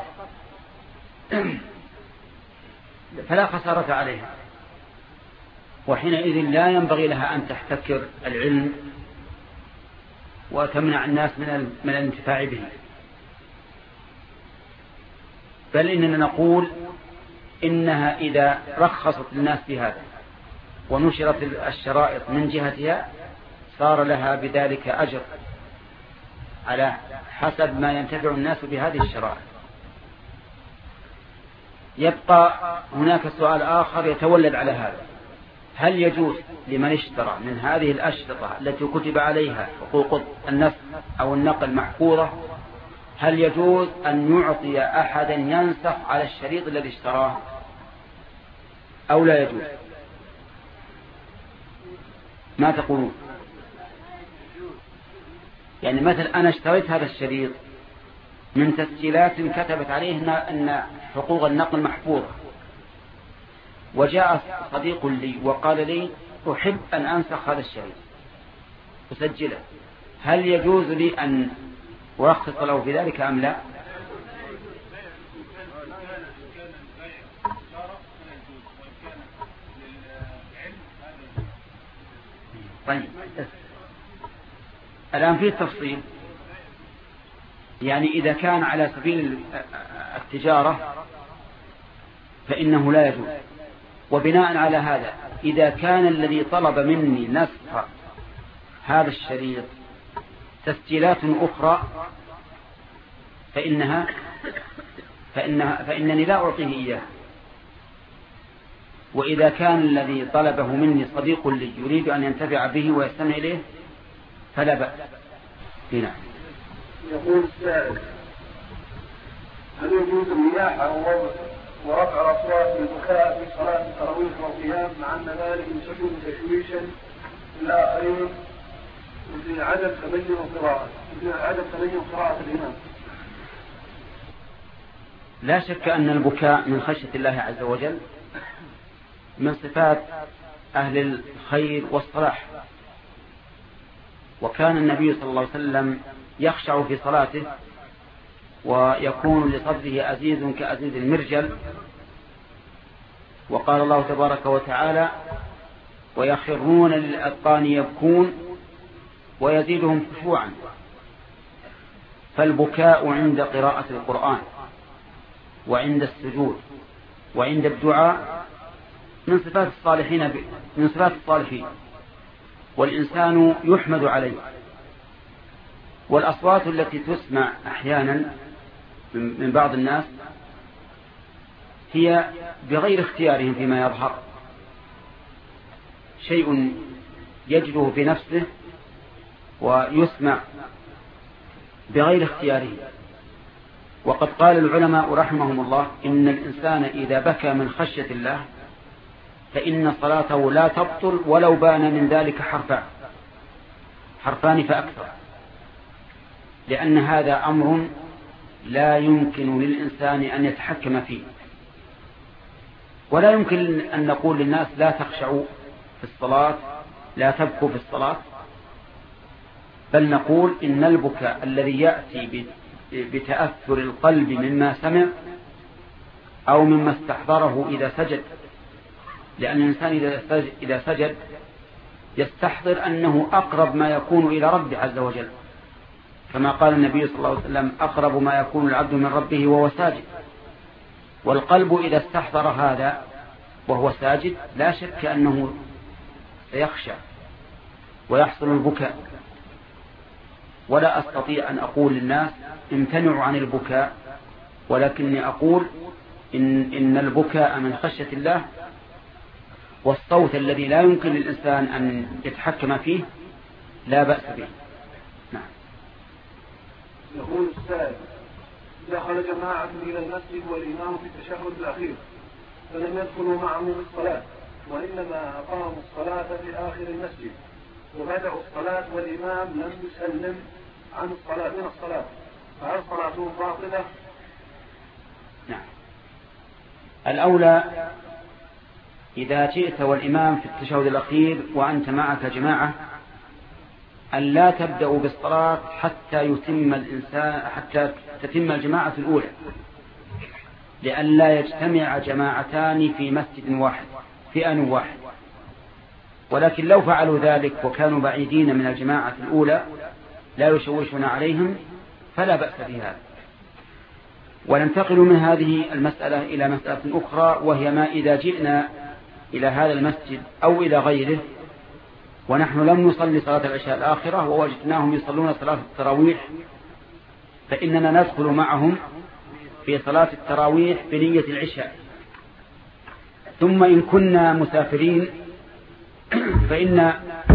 فلا خسارة عليها، وحينئذ لا ينبغي لها أن تحتكر العلم وتمنع الناس من من الانتفاع به. بل إننا نقول إنها إذا رخصت للناس بهذا ونشرت الشرائط من جهتها صار لها بذلك أجر على حسب ما ينتفع الناس بهذه الشرائط. يبقى هناك سؤال آخر يتولد على هذا: هل يجوز لمن اشترى من هذه الأشرطة التي كتب عليها حقوق النسخ أو النقل محفوظة، هل يجوز أن يعطي أحدا ينسخ على الشريط الذي اشتراه أو لا يجوز؟ ما تقولون؟ يعني مثلا أنا اشتريت هذا الشريط من تسجيلات كتبت عليه أن حقوق النقل محفوظة، وجاء صديق لي وقال لي أحب أن أنسخ هذا الشريط أسجله، هل يجوز لي أن أرخص له في ذلك أم لا؟ طيب الآن فيه التفصيل. يعني إذا كان على سبيل التجارة فإنه لا يجوز. وبناء على هذا إذا كان الذي طلب مني نسخ هذا الشريط تسجيلات أخرى فإنها فإنها فإنني لا أعطيه إياه. وإذا كان الذي طلبه مني صديق لي يريد أن ينتفع به ويستمع إليه فلا بأس. هنا يقول السائل: هل يجوز النياحة ورفع الأصوات بالبكاء في صلاة التراويح والقيام مع أن ذلك يسبب تشويشا للآخرين وفي عدم تبين قراءة وفي عدم تبين قراءة الإمام؟ لا شك أن البكاء من خشية الله عز وجل من صفات أهل الخير والصلاح، وكان النبي صلى الله عليه وسلم يخشع في صلاته ويكون لصدره أزيز كأزيز المرجل. وقال الله تبارك وتعالى: ويخرون للأذقان يبكون ويزيدهم خشوعا. فالبكاء عند قراءة القرآن وعند السجود وعند الدعاء من صفات الصالحين من صفات الصالحين، والإنسان يحمد عليه. والأصوات التي تسمع أحيانا من بعض الناس هي بغير اختيارهم فيما يظهر، شيء يجده في نفسه ويسمع بغير اختياره. وقد قال العلماء رحمهم الله: إن الإنسان إذا بكى من خشية الله فإن صلاته لا تبطل ولو بان من ذلك حرفان حرفان فأكثر، لأن هذا أمر لا يمكن للإنسان أن يتحكم فيه. ولا يمكن أن نقول للناس لا تخشعوا في الصلاة، لا تبكوا في الصلاة، بل نقول إن البكاء الذي يأتي بتأثر القلب مما سمع أو مما استحضره إذا سجد، لأن الإنسان إذا سجد يستحضر أنه أقرب ما يكون إلى رب عز وجل، كما قال النبي صلى الله عليه وسلم أقرب ما يكون العبد من ربه وهو ساجد. والقلب إذا استحضر هذا وهو ساجد لا شك أنه سيخشى ويحصل البكاء. ولا أستطيع أن أقول للناس امتنعوا عن البكاء، ولكني أقول إن, إن البكاء من خشية الله، والصوت الذي لا يمكن للإنسان أن يتحكم فيه لا بأس به. نعم. يقول السائل: دخل جماعة إلى المسجد والإمام في التشهد الأخير فلم يدخلوا معه بالصلاة، وإنما أقاموا الصلاة في آخر المسجد وبدأوا الصلاة والإمام لم يسلم عن الصلاة من الصلاة، فهل صلاتهم باطلة؟ نعم. الأولى إذا جئت والإمام في التشهد الأخير وأنت معك جماعة أن لا تبدأ بالصلاة حتى يتم الإنسان حتى تتم الجماعة الأولى، لأن لا يجتمع جماعتان في مسجد واحد في آن واحد. ولكن لو فعلوا ذلك وكانوا بعيدين من الجماعة الأولى لا يشوشون عليهم فلا بأس بهذا. وننتقل من هذه المسألة إلى مسألة أخرى، وهي ما إذا جئنا إلى هذا المسجد أو إلى غيره ونحن لم نصلي صلاة العشاء الآخرة ووجدناهم يصلون صلاة التراويح، فإننا ندخل معهم في صلاة التراويح بنية العشاء. ثم إن كنا مسافرين فإن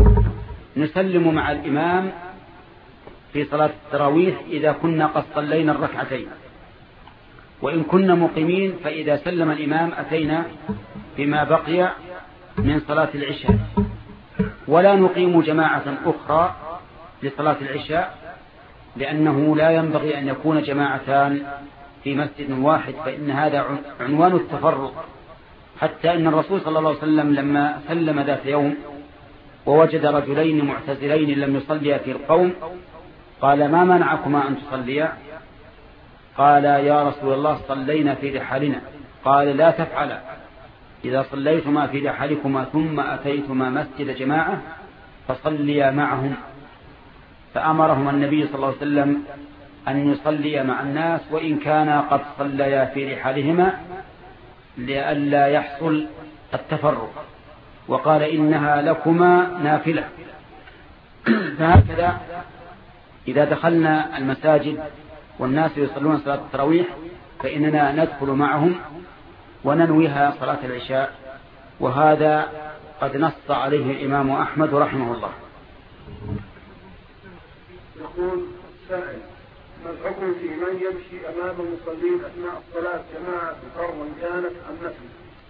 نسلم مع الإمام في صلاة التراويح إذا كنا قد صلينا الركعتين، وإن كنا مقيمين فإذا سلم الإمام أتينا بما بقي من صلاة العشاء، ولا نقيم جماعة أخرى لصلاة العشاء، لأنه لا ينبغي أن يكون جماعتان في مسجد واحد، فإن هذا عنوان التفرق. حتى إن الرسول صلى الله عليه وسلم لما سلم ذات يوم ووجد رجلين معتزلين لم يصليا في القوم قال: ما منعكما أن تصليا؟ قال: يا رسول الله صلينا في رحالنا. قال: لا تفعلا، إذا صليتما في رحالكما ثم أتيتما مسجد جماعة فصليا معهم. فأمرهم النبي صلى الله عليه وسلم أن يصلي مع الناس وإن كان قد صليا في رحالهما لئلا يحصل التفرق، وقال: إنها لكما نافلة. فهكذا إذا دخلنا المساجد والناس يصلون صلاة التراويح فإننا ندخل معهم وننويها صلاة العشاء، وهذا قد نص عليه الإمام أحمد رحمه الله. يقول السائل: ما الحكم في من يمشي أمام المصلين أثناء الصلاة جماعة فرضا كانت أم نفل؟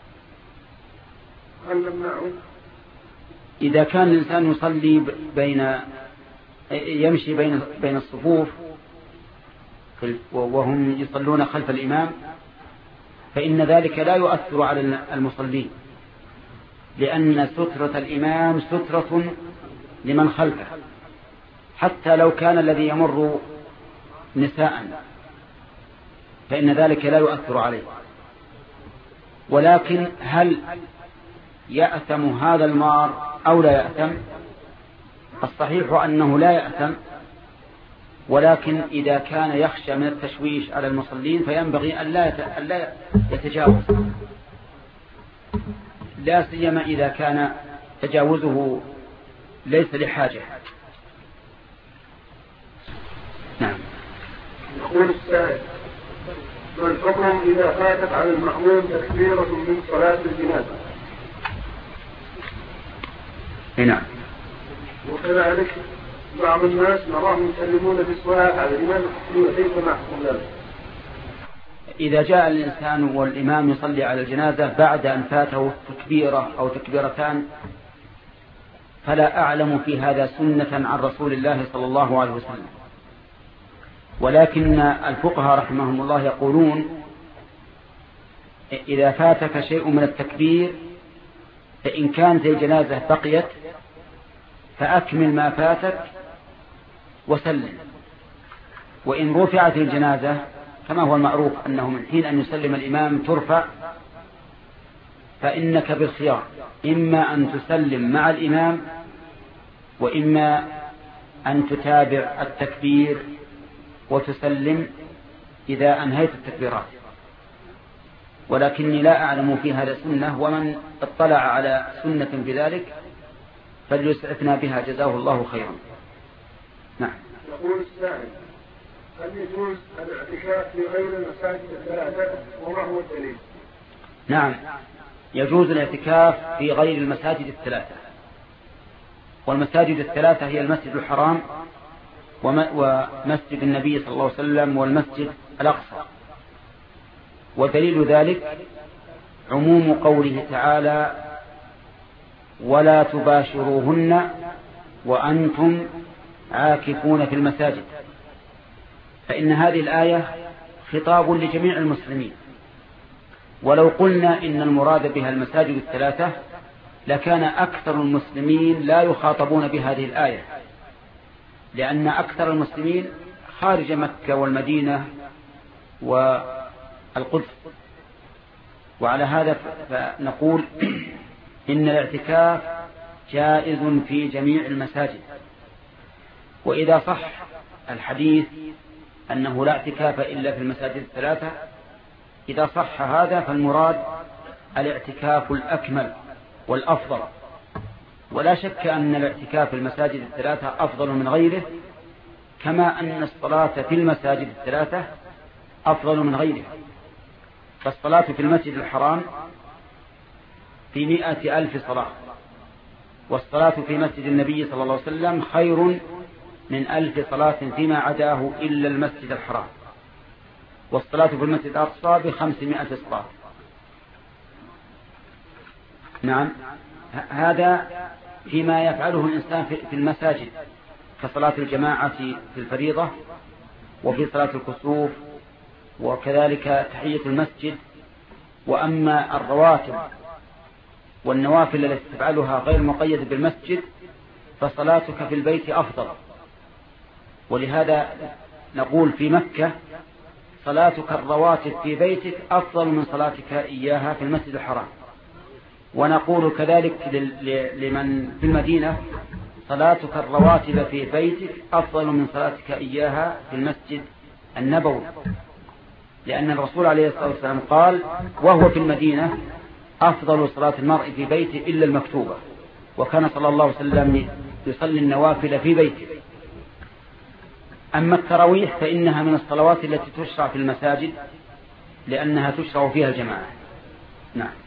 هل نمنعه؟ إذا كان الإنسان يصلي بين يمشي بين بين الصفوف وهم يصلون خلف الإمام فإن ذلك لا يؤثر على المصلين، لأن سترة الإمام سترة لمن خلفه، حتى لو كان الذي يمر نساء فإن ذلك لا يؤثر عليه. ولكن هل يأثم هذا المار أو لا يأثم؟ الصحيح أنه لا يأثم، ولكن إذا كان يخشى من التشويش على المصلين فينبغي أن لا يتجاوز، لا سيما إذا كان تجاوزه ليس لحاجة. نعم. يقول السائل: ما الحكم إذا فاتت على المأموم تكبيرة من صلاة الجنازة؟ نعم. وكذلك بعض الناس نراهم يسلمون بالصلاة على الإمام كيف نحكم ذلك؟ إذا جاء الإنسان والإمام يصلي على الجنازة بعد أن فاته تكبيرة أو تكبيرتان فلا أعلم في هذا سنة عن رسول الله صلى الله عليه وسلم، ولكن الفقهاء رحمهم الله يقولون: إذا فاتك شيء من التكبير فإن كانت الجنازة بقيت فأكمل ما فاتك وسلم، وإن رفعت الجنازة كما هو المعروف أنه من حين أن يسلم الإمام ترفع، فإنك بالخيار، إما أن تسلم مع الإمام وإما أن تتابع التكبير وتسلم إذا أنهيت التكبيرات، ولكني لا أعلم في هذا سنة، ومن اطلع على سنة بذلك فليسعفنا بها جزاه الله خيرا. نعم. يقول السائل: هل يجوز الاعتكاف في غير المساجد الثلاثة وما هو الدليل؟ نعم، يجوز الاعتكاف في غير المساجد الثلاثة، والمساجد الثلاثة هي المسجد الحرام ومسجد النبي صلى الله عليه وسلم والمسجد الأقصى. ودليل ذلك عموم قوله تعالى: ولا تباشروهن وأنتم عاكفون في المساجد. فإن هذه الآية خطاب لجميع المسلمين، ولو قلنا إن المراد بها المساجد الثلاثة لكان أكثر المسلمين لا يخاطبون بهذه الآية، لأن أكثر المسلمين خارج مكة والمدينة والقدس. وعلى هذا فنقول إن الاعتكاف جائز في جميع المساجد. وإذا صح الحديث أنه لا اعتكاف إلا في المساجد الثلاثة، إذا صح هذا فالمراد الاعتكاف الأكمل والأفضل. ولا شك أن الاعتكاف في المساجد الثلاثة أفضل من غيره، كما أن الصلاة في المساجد الثلاثة أفضل من غيره. فالصلاة في المسجد الحرام في مئة ألف صلاة، والصلاة في مسجد النبي صلى الله عليه وسلم خير من ألف صلاة فيما عداه إلا المسجد الحرام، والصلاة في المسجد الأقصى بخمسمائة صلاة. نعم، هذا فيما يفعله الإنسان في المساجد كصلاة الجماعة في الفريضة وفي صلاة الكسوف وكذلك تحية المسجد. وأما الرواتب والنوافل التي تفعلها غير مقيدة بالمسجد فصلاتك في البيت أفضل. ولهذا نقول في مكة صلاتك الرواتب في بيتك أفضل من صلاتك إياها في المسجد الحرام. ونقول كذلك لمن في المدينة صلاتك الرواتب في بيتك أفضل من صلاتك إياها في المسجد النبوي، لأن الرسول عليه الصلاة والسلام قال وهو في المدينة: أفضل صلاة المرء في بيته إلا المكتوبة. وكان صلى الله عليه وسلم يصلي النوافل في بيته. أما التراويح فإنها من الصلوات التي تشرع في المساجد لأنها تشرع فيها الجماعة. نعم.